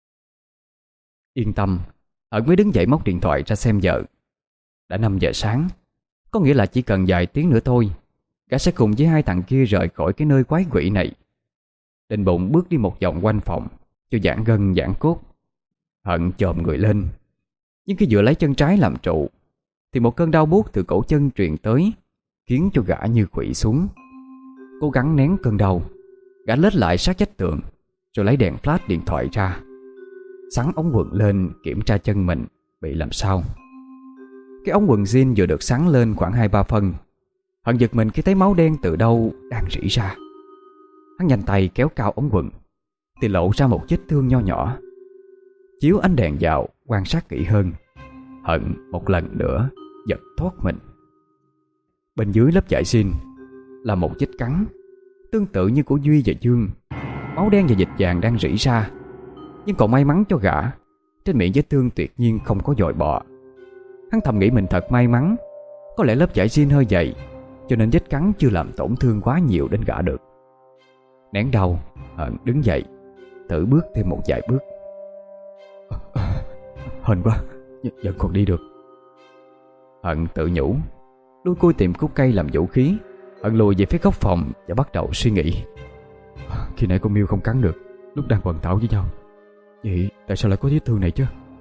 Yên tâm, Hận mới đứng dậy móc điện thoại ra xem giờ. Đã năm giờ sáng, có nghĩa là chỉ cần vài tiếng nữa thôi, gã sẽ cùng với hai thằng kia rời khỏi cái nơi quái quỷ này. Định bụng bước đi một vòng quanh phòng cho giãn gân giãn cốt. Hận chồm người lên, nhưng khi vừa lấy chân trái làm trụ thì một cơn đau buốt từ cổ chân truyền tới, khiến cho gã như khuỵu xuống. Cố gắng nén cơn đau, gã lết lại sát vách tường, rồi lấy đèn flash điện thoại ra, xắn ống quần lên kiểm tra chân mình bị làm sao. Cái ống quần jean vừa được xắn lên khoảng hai ba phân. Hận giật mình khi thấy máu đen từ đâu đang rỉ ra. Hắn nhanh tay kéo cao ống quần thì lộ ra một vết thương nho nhỏ. Chiếu ánh đèn vào quan sát kỹ hơn, Hận một lần nữa giật thoát mình. Bên dưới lớp vải jean là một vết cắn tương tự như của Duy và Dương. Máu đen và dịch vàng đang rỉ ra, nhưng còn may mắn cho gã, trên miệng vết thương tuyệt nhiên không có dòi bọ. Hắn thầm nghĩ mình thật may mắn, có lẽ lớp vải jean hơi dày, cho nên vết cắn chưa làm tổn thương quá nhiều đến gã được. Nén đau, Hận đứng dậy, thử bước thêm một vài bước. à, à, Hên quá, vẫn còn đi được. Hận tự nhủ, đôi cui tìm khúc cây làm vũ khí. Hận lùi về phía góc phòng và bắt đầu suy nghĩ. Khi nãy con Miêu không cắn được lúc đang quần thảo với nhau, vậy tại sao lại có vết thương này chứ?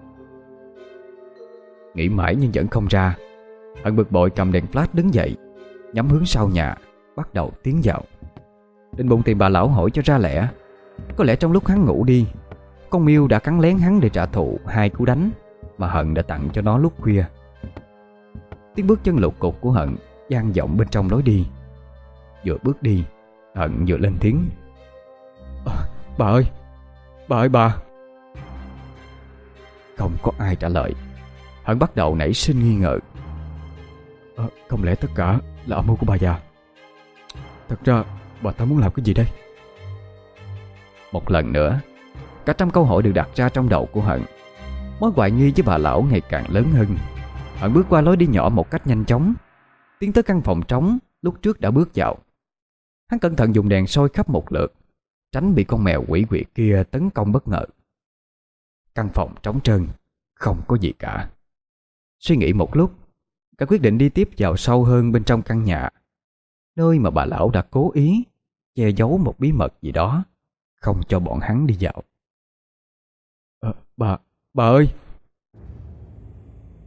Nghĩ mãi nhưng vẫn không ra. Hận bực bội cầm đèn flash đứng dậy, nhắm hướng sau nhà, bắt đầu tiến vào. Định bụng tìm bà lão hỏi cho ra lẽ. Có lẽ trong lúc hắn ngủ đi, con Miêu đã cắn lén hắn để trả thù hai cú đánh mà Hận đã tặng cho nó lúc khuya. Tiếng bước chân lục cục của Hận vang vọng bên trong lối đi. Vừa bước đi, Hận vừa lên tiếng. à, Bà ơi, bà ơi bà. Không có ai trả lời. Hận bắt đầu nảy sinh nghi ngờ. à, Không lẽ tất cả là âm mưu của bà già? Thật ra bà ta muốn làm cái gì đây? Một lần nữa, cả trăm câu hỏi được đặt ra trong đầu của Hận. Mối hoài nghi với bà lão ngày càng lớn hơn. Hận bước qua lối đi nhỏ một cách nhanh chóng, tiến tới căn phòng trống lúc trước đã bước vào. Hắn cẩn thận dùng đèn soi khắp một lượt, tránh bị con mèo quỷ quyệt kia tấn công bất ngờ. Căn phòng trống trơn, không có gì cả. Suy nghĩ một lúc, cả quyết định đi tiếp vào sâu hơn bên trong căn nhà, nơi mà bà lão đã cố ý che giấu một bí mật gì đó, không cho bọn hắn đi vào. à, Bà, bà ơi.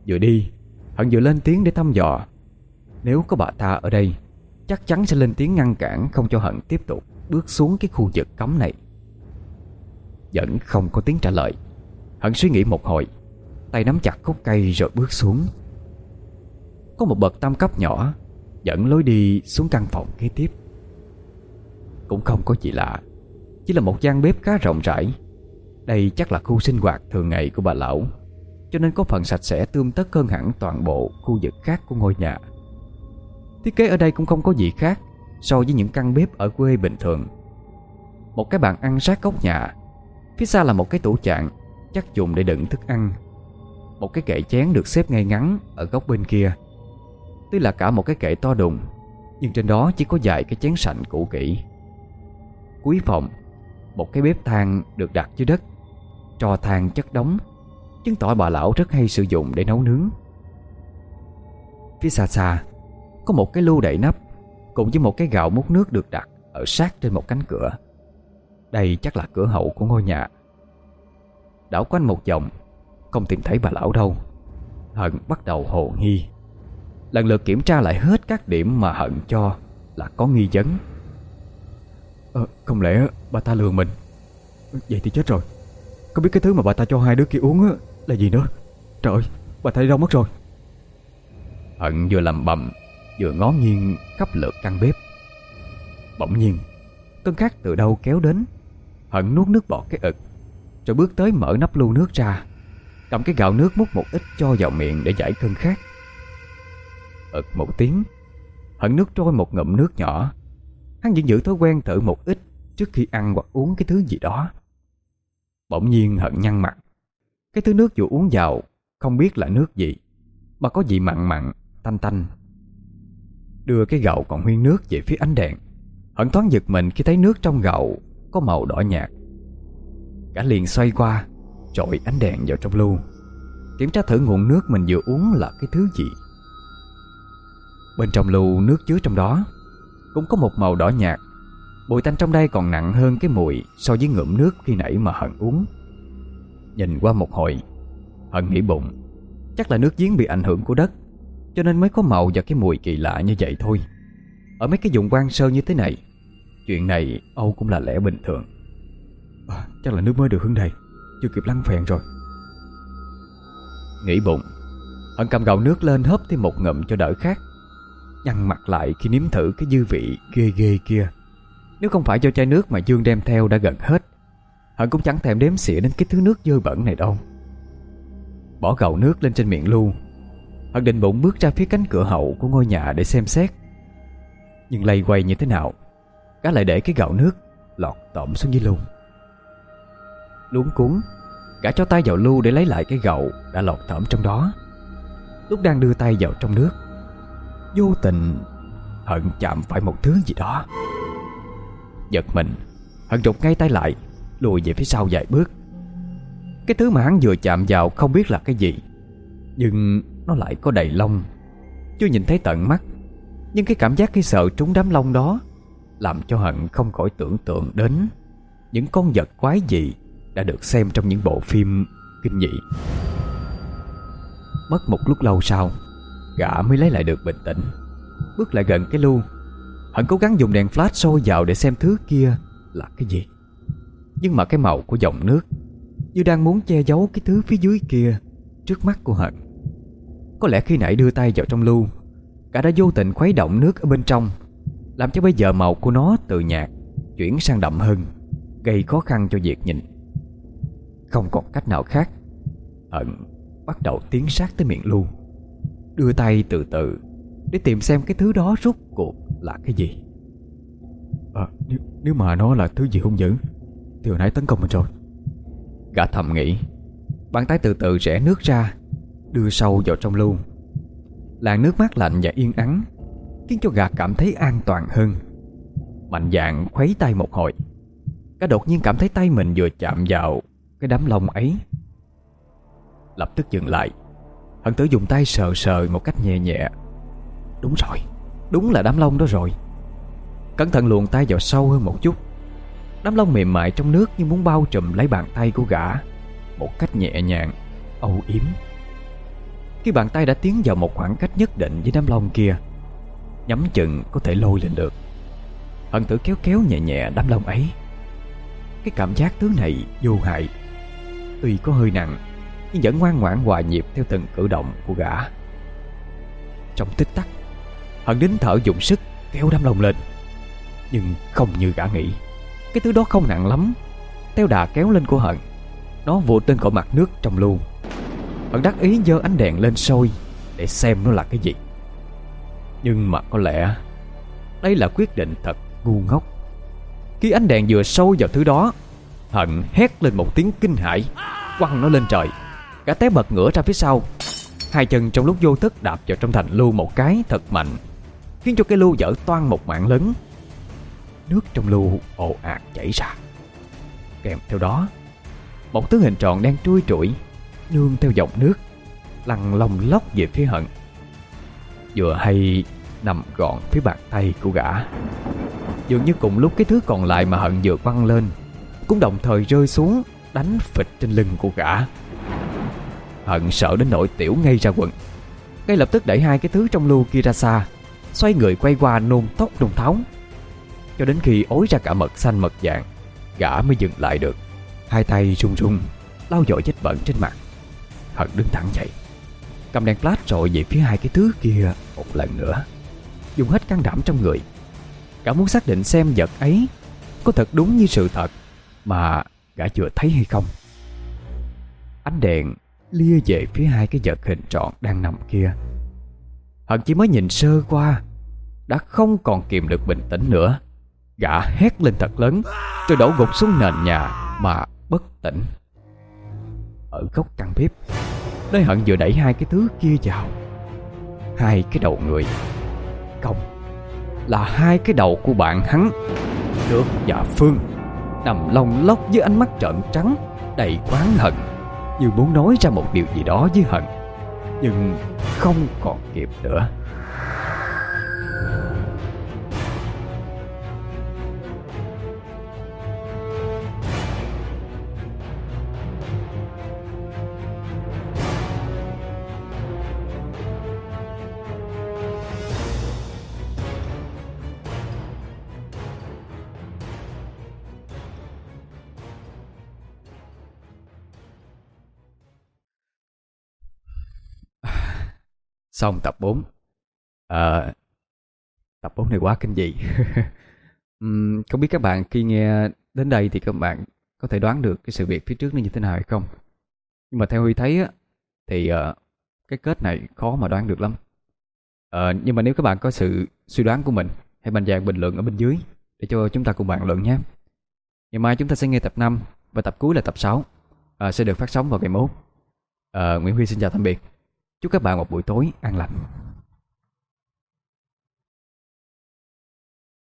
Vừa đi, Hận vừa lên tiếng để thăm dò. Nếu có bà ta ở đây, chắc chắn sẽ lên tiếng ngăn cản, không cho Hận tiếp tục bước xuống cái khu vực cấm này. Vẫn không có tiếng trả lời. Hận suy nghĩ một hồi, tay nắm chặt khúc cây rồi bước xuống. Có một bậc tam cấp nhỏ dẫn lối đi xuống căn phòng kế tiếp. Cũng không có gì lạ, chỉ là một gian bếp khá rộng rãi. Đây chắc là khu sinh hoạt thường ngày của bà lão, cho nên có phần sạch sẽ tươm tất hơn hẳn toàn bộ khu vực khác của ngôi nhà. Thiết kế ở đây cũng không có gì khác so với những căn bếp ở quê bình thường. Một cái bàn ăn sát góc nhà, phía xa là một cái tủ chạn chắc dùng để đựng thức ăn. Một cái kệ chén được xếp ngay ngắn ở góc bên kia. Tuy là cả một cái kệ to đùng, nhưng trên đó chỉ có vài cái chén sành cũ kỹ. Cuối phòng, một cái bếp than được đặt dưới đất, tro than chất đống, chứng tỏ bà lão rất hay sử dụng để nấu nướng. Phía xa xa có một cái lu đậy nắp cùng với một cái gạo múc nước được đặt ở sát trên một cánh cửa. Đây chắc là cửa hậu của ngôi nhà. Đảo quanh một vòng, không tìm thấy bà lão đâu. Hận bắt đầu hồ nghi, lần lượt kiểm tra lại hết các điểm mà Hận cho là có nghi vấn. Ờ, không lẽ bà ta lừa mình? Vậy thì chết rồi. Không biết cái thứ mà bà ta cho hai đứa kia uống á là gì nữa. Trời ơi, bà ta đi đâu mất rồi? Hận vừa lầm bầm vừa ngó nghiêng khắp lượt căn bếp. Bỗng nhiên cơn khát từ đâu kéo đến. Hận nuốt nước bọt cái ực, rồi bước tới mở nắp lu nước ra, cầm cái gạo nước múc một ít cho vào miệng để giải cơn khát. Ực một tiếng, Hận nuốt trôi một ngụm nước nhỏ. Hắn vẫn giữ thói quen thử một ít trước khi ăn hoặc uống cái thứ gì đó. Bỗng nhiên Hận nhăn mặt. Cái thứ nước vừa uống vào không biết là nước gì, mà có vị mặn mặn, tanh tanh. Đưa cái gạo còn nguyên nước về phía ánh đèn, Hận thoáng giật mình khi thấy nước trong gạo có màu đỏ nhạt. Cả liền xoay qua, chọi ánh đèn vào trong lu, kiểm tra thử nguồn nước mình vừa uống là cái thứ gì. Bên trong lu nước chứa trong đó cũng có một màu đỏ nhạt. Mùi tanh trong đây còn nặng hơn cái mùi so với ngụm nước khi nãy mà Hận uống. Nhìn qua một hồi, Hận nghĩ bụng, chắc là nước giếng bị ảnh hưởng của đất, cho nên mới có màu và cái mùi kỳ lạ như vậy thôi. Ở mấy cái vùng hoang sơ như thế này, chuyện này Âu cũng là lẽ bình thường. À, chắc là nước mới được hứng đầy, chưa kịp lăn phèn rồi. Nghĩ bụng, Hận cầm gạo nước lên hớp thêm một ngụm cho đỡ khát, nhăn mặt lại khi nếm thử cái dư vị ghê ghê kia. Nếu không phải cho chai nước mà Dương đem theo đã gần hết, Hận cũng chẳng thèm đếm xỉa đến cái thứ nước dơ bẩn này đâu. Bỏ gạo nước lên trên miệng lu, Hận định bụng bước ra phía cánh cửa hậu của ngôi nhà để xem xét. Nhưng lay quay như thế nào, gã lại để cái gạo nước lọt tọm xuống dưới lu. Luống cuống, gã cho tay vào lu để lấy lại cái gạo đã lọt thởm trong đó. Lúc đang đưa tay vào trong nước, vô tình Hận chạm phải một thứ gì đó. Giật mình, Hận rụt ngay tay lại, lùi về phía sau vài bước. Cái thứ mà hắn vừa chạm vào không biết là cái gì, nhưng nó lại có đầy lông. Chưa nhìn thấy tận mắt, nhưng cái cảm giác khi sợ trúng đám lông đó làm cho Hận không khỏi tưởng tượng đến những con vật quái dị đã được xem trong những bộ phim kinh dị. Mất một lúc lâu sau, gã mới lấy lại được bình tĩnh, bước lại gần cái lu. Hận cố gắng dùng đèn flash soi vào để xem thứ kia là cái gì. Nhưng mà cái màu của dòng nước như đang muốn che giấu cái thứ phía dưới kia trước mắt của Hận. Có lẽ khi nãy đưa tay vào trong lu, gã đã vô tình khuấy động nước ở bên trong, làm cho bây giờ màu của nó từ nhạt chuyển sang đậm hơn, gây khó khăn cho việc nhìn. Không còn cách nào khác, Hận bắt đầu tiến sát tới miệng lu, đưa tay từ từ để tìm xem cái thứ đó rốt cuộc là cái gì. À, nếu, nếu mà nó là thứ gì hung dữ thì hồi nãy tấn công mình rồi. Gã thầm nghĩ, bàn tay từ từ rẽ nước ra, đưa sâu vào trong lu. Làn nước mát lạnh và yên ắng khiến cho gã cảm thấy an toàn hơn. Mạnh dạn khuấy tay một hồi, gã đột nhiên cảm thấy tay mình vừa chạm vào cái đám lông ấy. Lập tức dừng lại, Hận Tử dùng tay sờ sờ một cách nhẹ nhẹ. Đúng rồi, đúng là đám lông đó rồi. Cẩn thận luồn tay vào sâu hơn một chút. Đám lông mềm mại trong nước như muốn bao trùm lấy bàn tay của gã một cách nhẹ nhàng, âu yếm. Khi bàn tay đã tiến vào một khoảng cách nhất định với đám lông kia, nhắm chừng có thể lôi lên được. Hận thử kéo kéo nhẹ nhẹ đám lông ấy. Cái cảm giác thứ này vô hại, tuy có hơi nặng nhưng vẫn ngoan ngoãn hòa nhịp theo từng cử động của gã. Trong tích tắc, Hận nín thở dùng sức kéo đám lông lên. Nhưng không như gã nghĩ, cái thứ đó không nặng lắm. Theo đà kéo lên của Hận, nó vụt lên khỏi mặt nước trong lu. Hận đắc ý giơ ánh đèn lên soi để xem nó là cái gì. Nhưng mà có lẽ đây là quyết định thật ngu ngốc. Khi ánh đèn vừa sâu vào thứ đó, Hận hét lên một tiếng kinh hãi, quăng nó lên trời. Gã té bật ngửa ra phía sau, hai chân trong lúc vô thức đạp vào trong thành lu một cái thật mạnh, khiến cho cái lu vỡ toang một mảng lớn. Nước trong lu ồ ạt chảy ra. Kèm theo đó, một thứ hình tròn đang trui trụi nương theo dòng nước, lăn lông lóc về phía Hận, vừa hay nằm gọn phía bàn tay của gã. Dường như cùng lúc cái thứ còn lại mà Hận vừa quăng lên cũng đồng thời rơi xuống, đánh phịch trên lưng của gã. Hận sợ đến nỗi tiểu ngay ra quần, ngay lập tức đẩy hai cái thứ trong lu kia ra xa, xoay người quay qua nôn tóc nôn tháo. Cho đến khi ối ra cả mật xanh mật vàng, gã mới dừng lại được. Hai tay run run lau dội vết bẩn trên mặt. Hận đứng thẳng dậy, cầm đèn flash rọi về phía hai cái thứ kia một lần nữa, dùng hết can đảm trong người. Gã muốn xác định xem vật ấy có thật đúng như sự thật mà gã vừa thấy hay không. Ánh đèn lia về phía hai cái vật hình tròn đang nằm kia. Hận chỉ mới nhìn sơ qua đã không còn kìm được bình tĩnh nữa. Gã hét lên thật lớn rồi đổ gục xuống nền nhà mà bất tỉnh. Ở góc căn bếp, nơi Hận vừa đẩy hai cái thứ kia vào, hai cái đầu người, không, là hai cái đầu của bạn hắn, Được và Phương, nằm lông lóc với ánh mắt trợn trắng đầy oán hận, như muốn nói ra một điều gì đó với Hận, nhưng không còn kịp nữa. Xong tập bốn. à, Tập bốn này quá kinh dị. Ừm, Không biết các bạn khi nghe đến đây thì các bạn có thể đoán được cái sự việc phía trước nó như thế nào hay không. Nhưng mà theo Huy thấy á, thì uh, cái kết này khó mà đoán được lắm. uh, Nhưng mà nếu các bạn có sự suy đoán của mình, hãy mạnh dạn bình luận ở bên dưới để cho chúng ta cùng bàn luận nhé. Ngày mai chúng ta sẽ nghe tập năm và tập cuối là tập sáu, uh, sẽ được phát sóng vào ngày mốt. uh, Nguyễn Huy xin chào tạm biệt. Chúc các bạn một buổi tối an lành.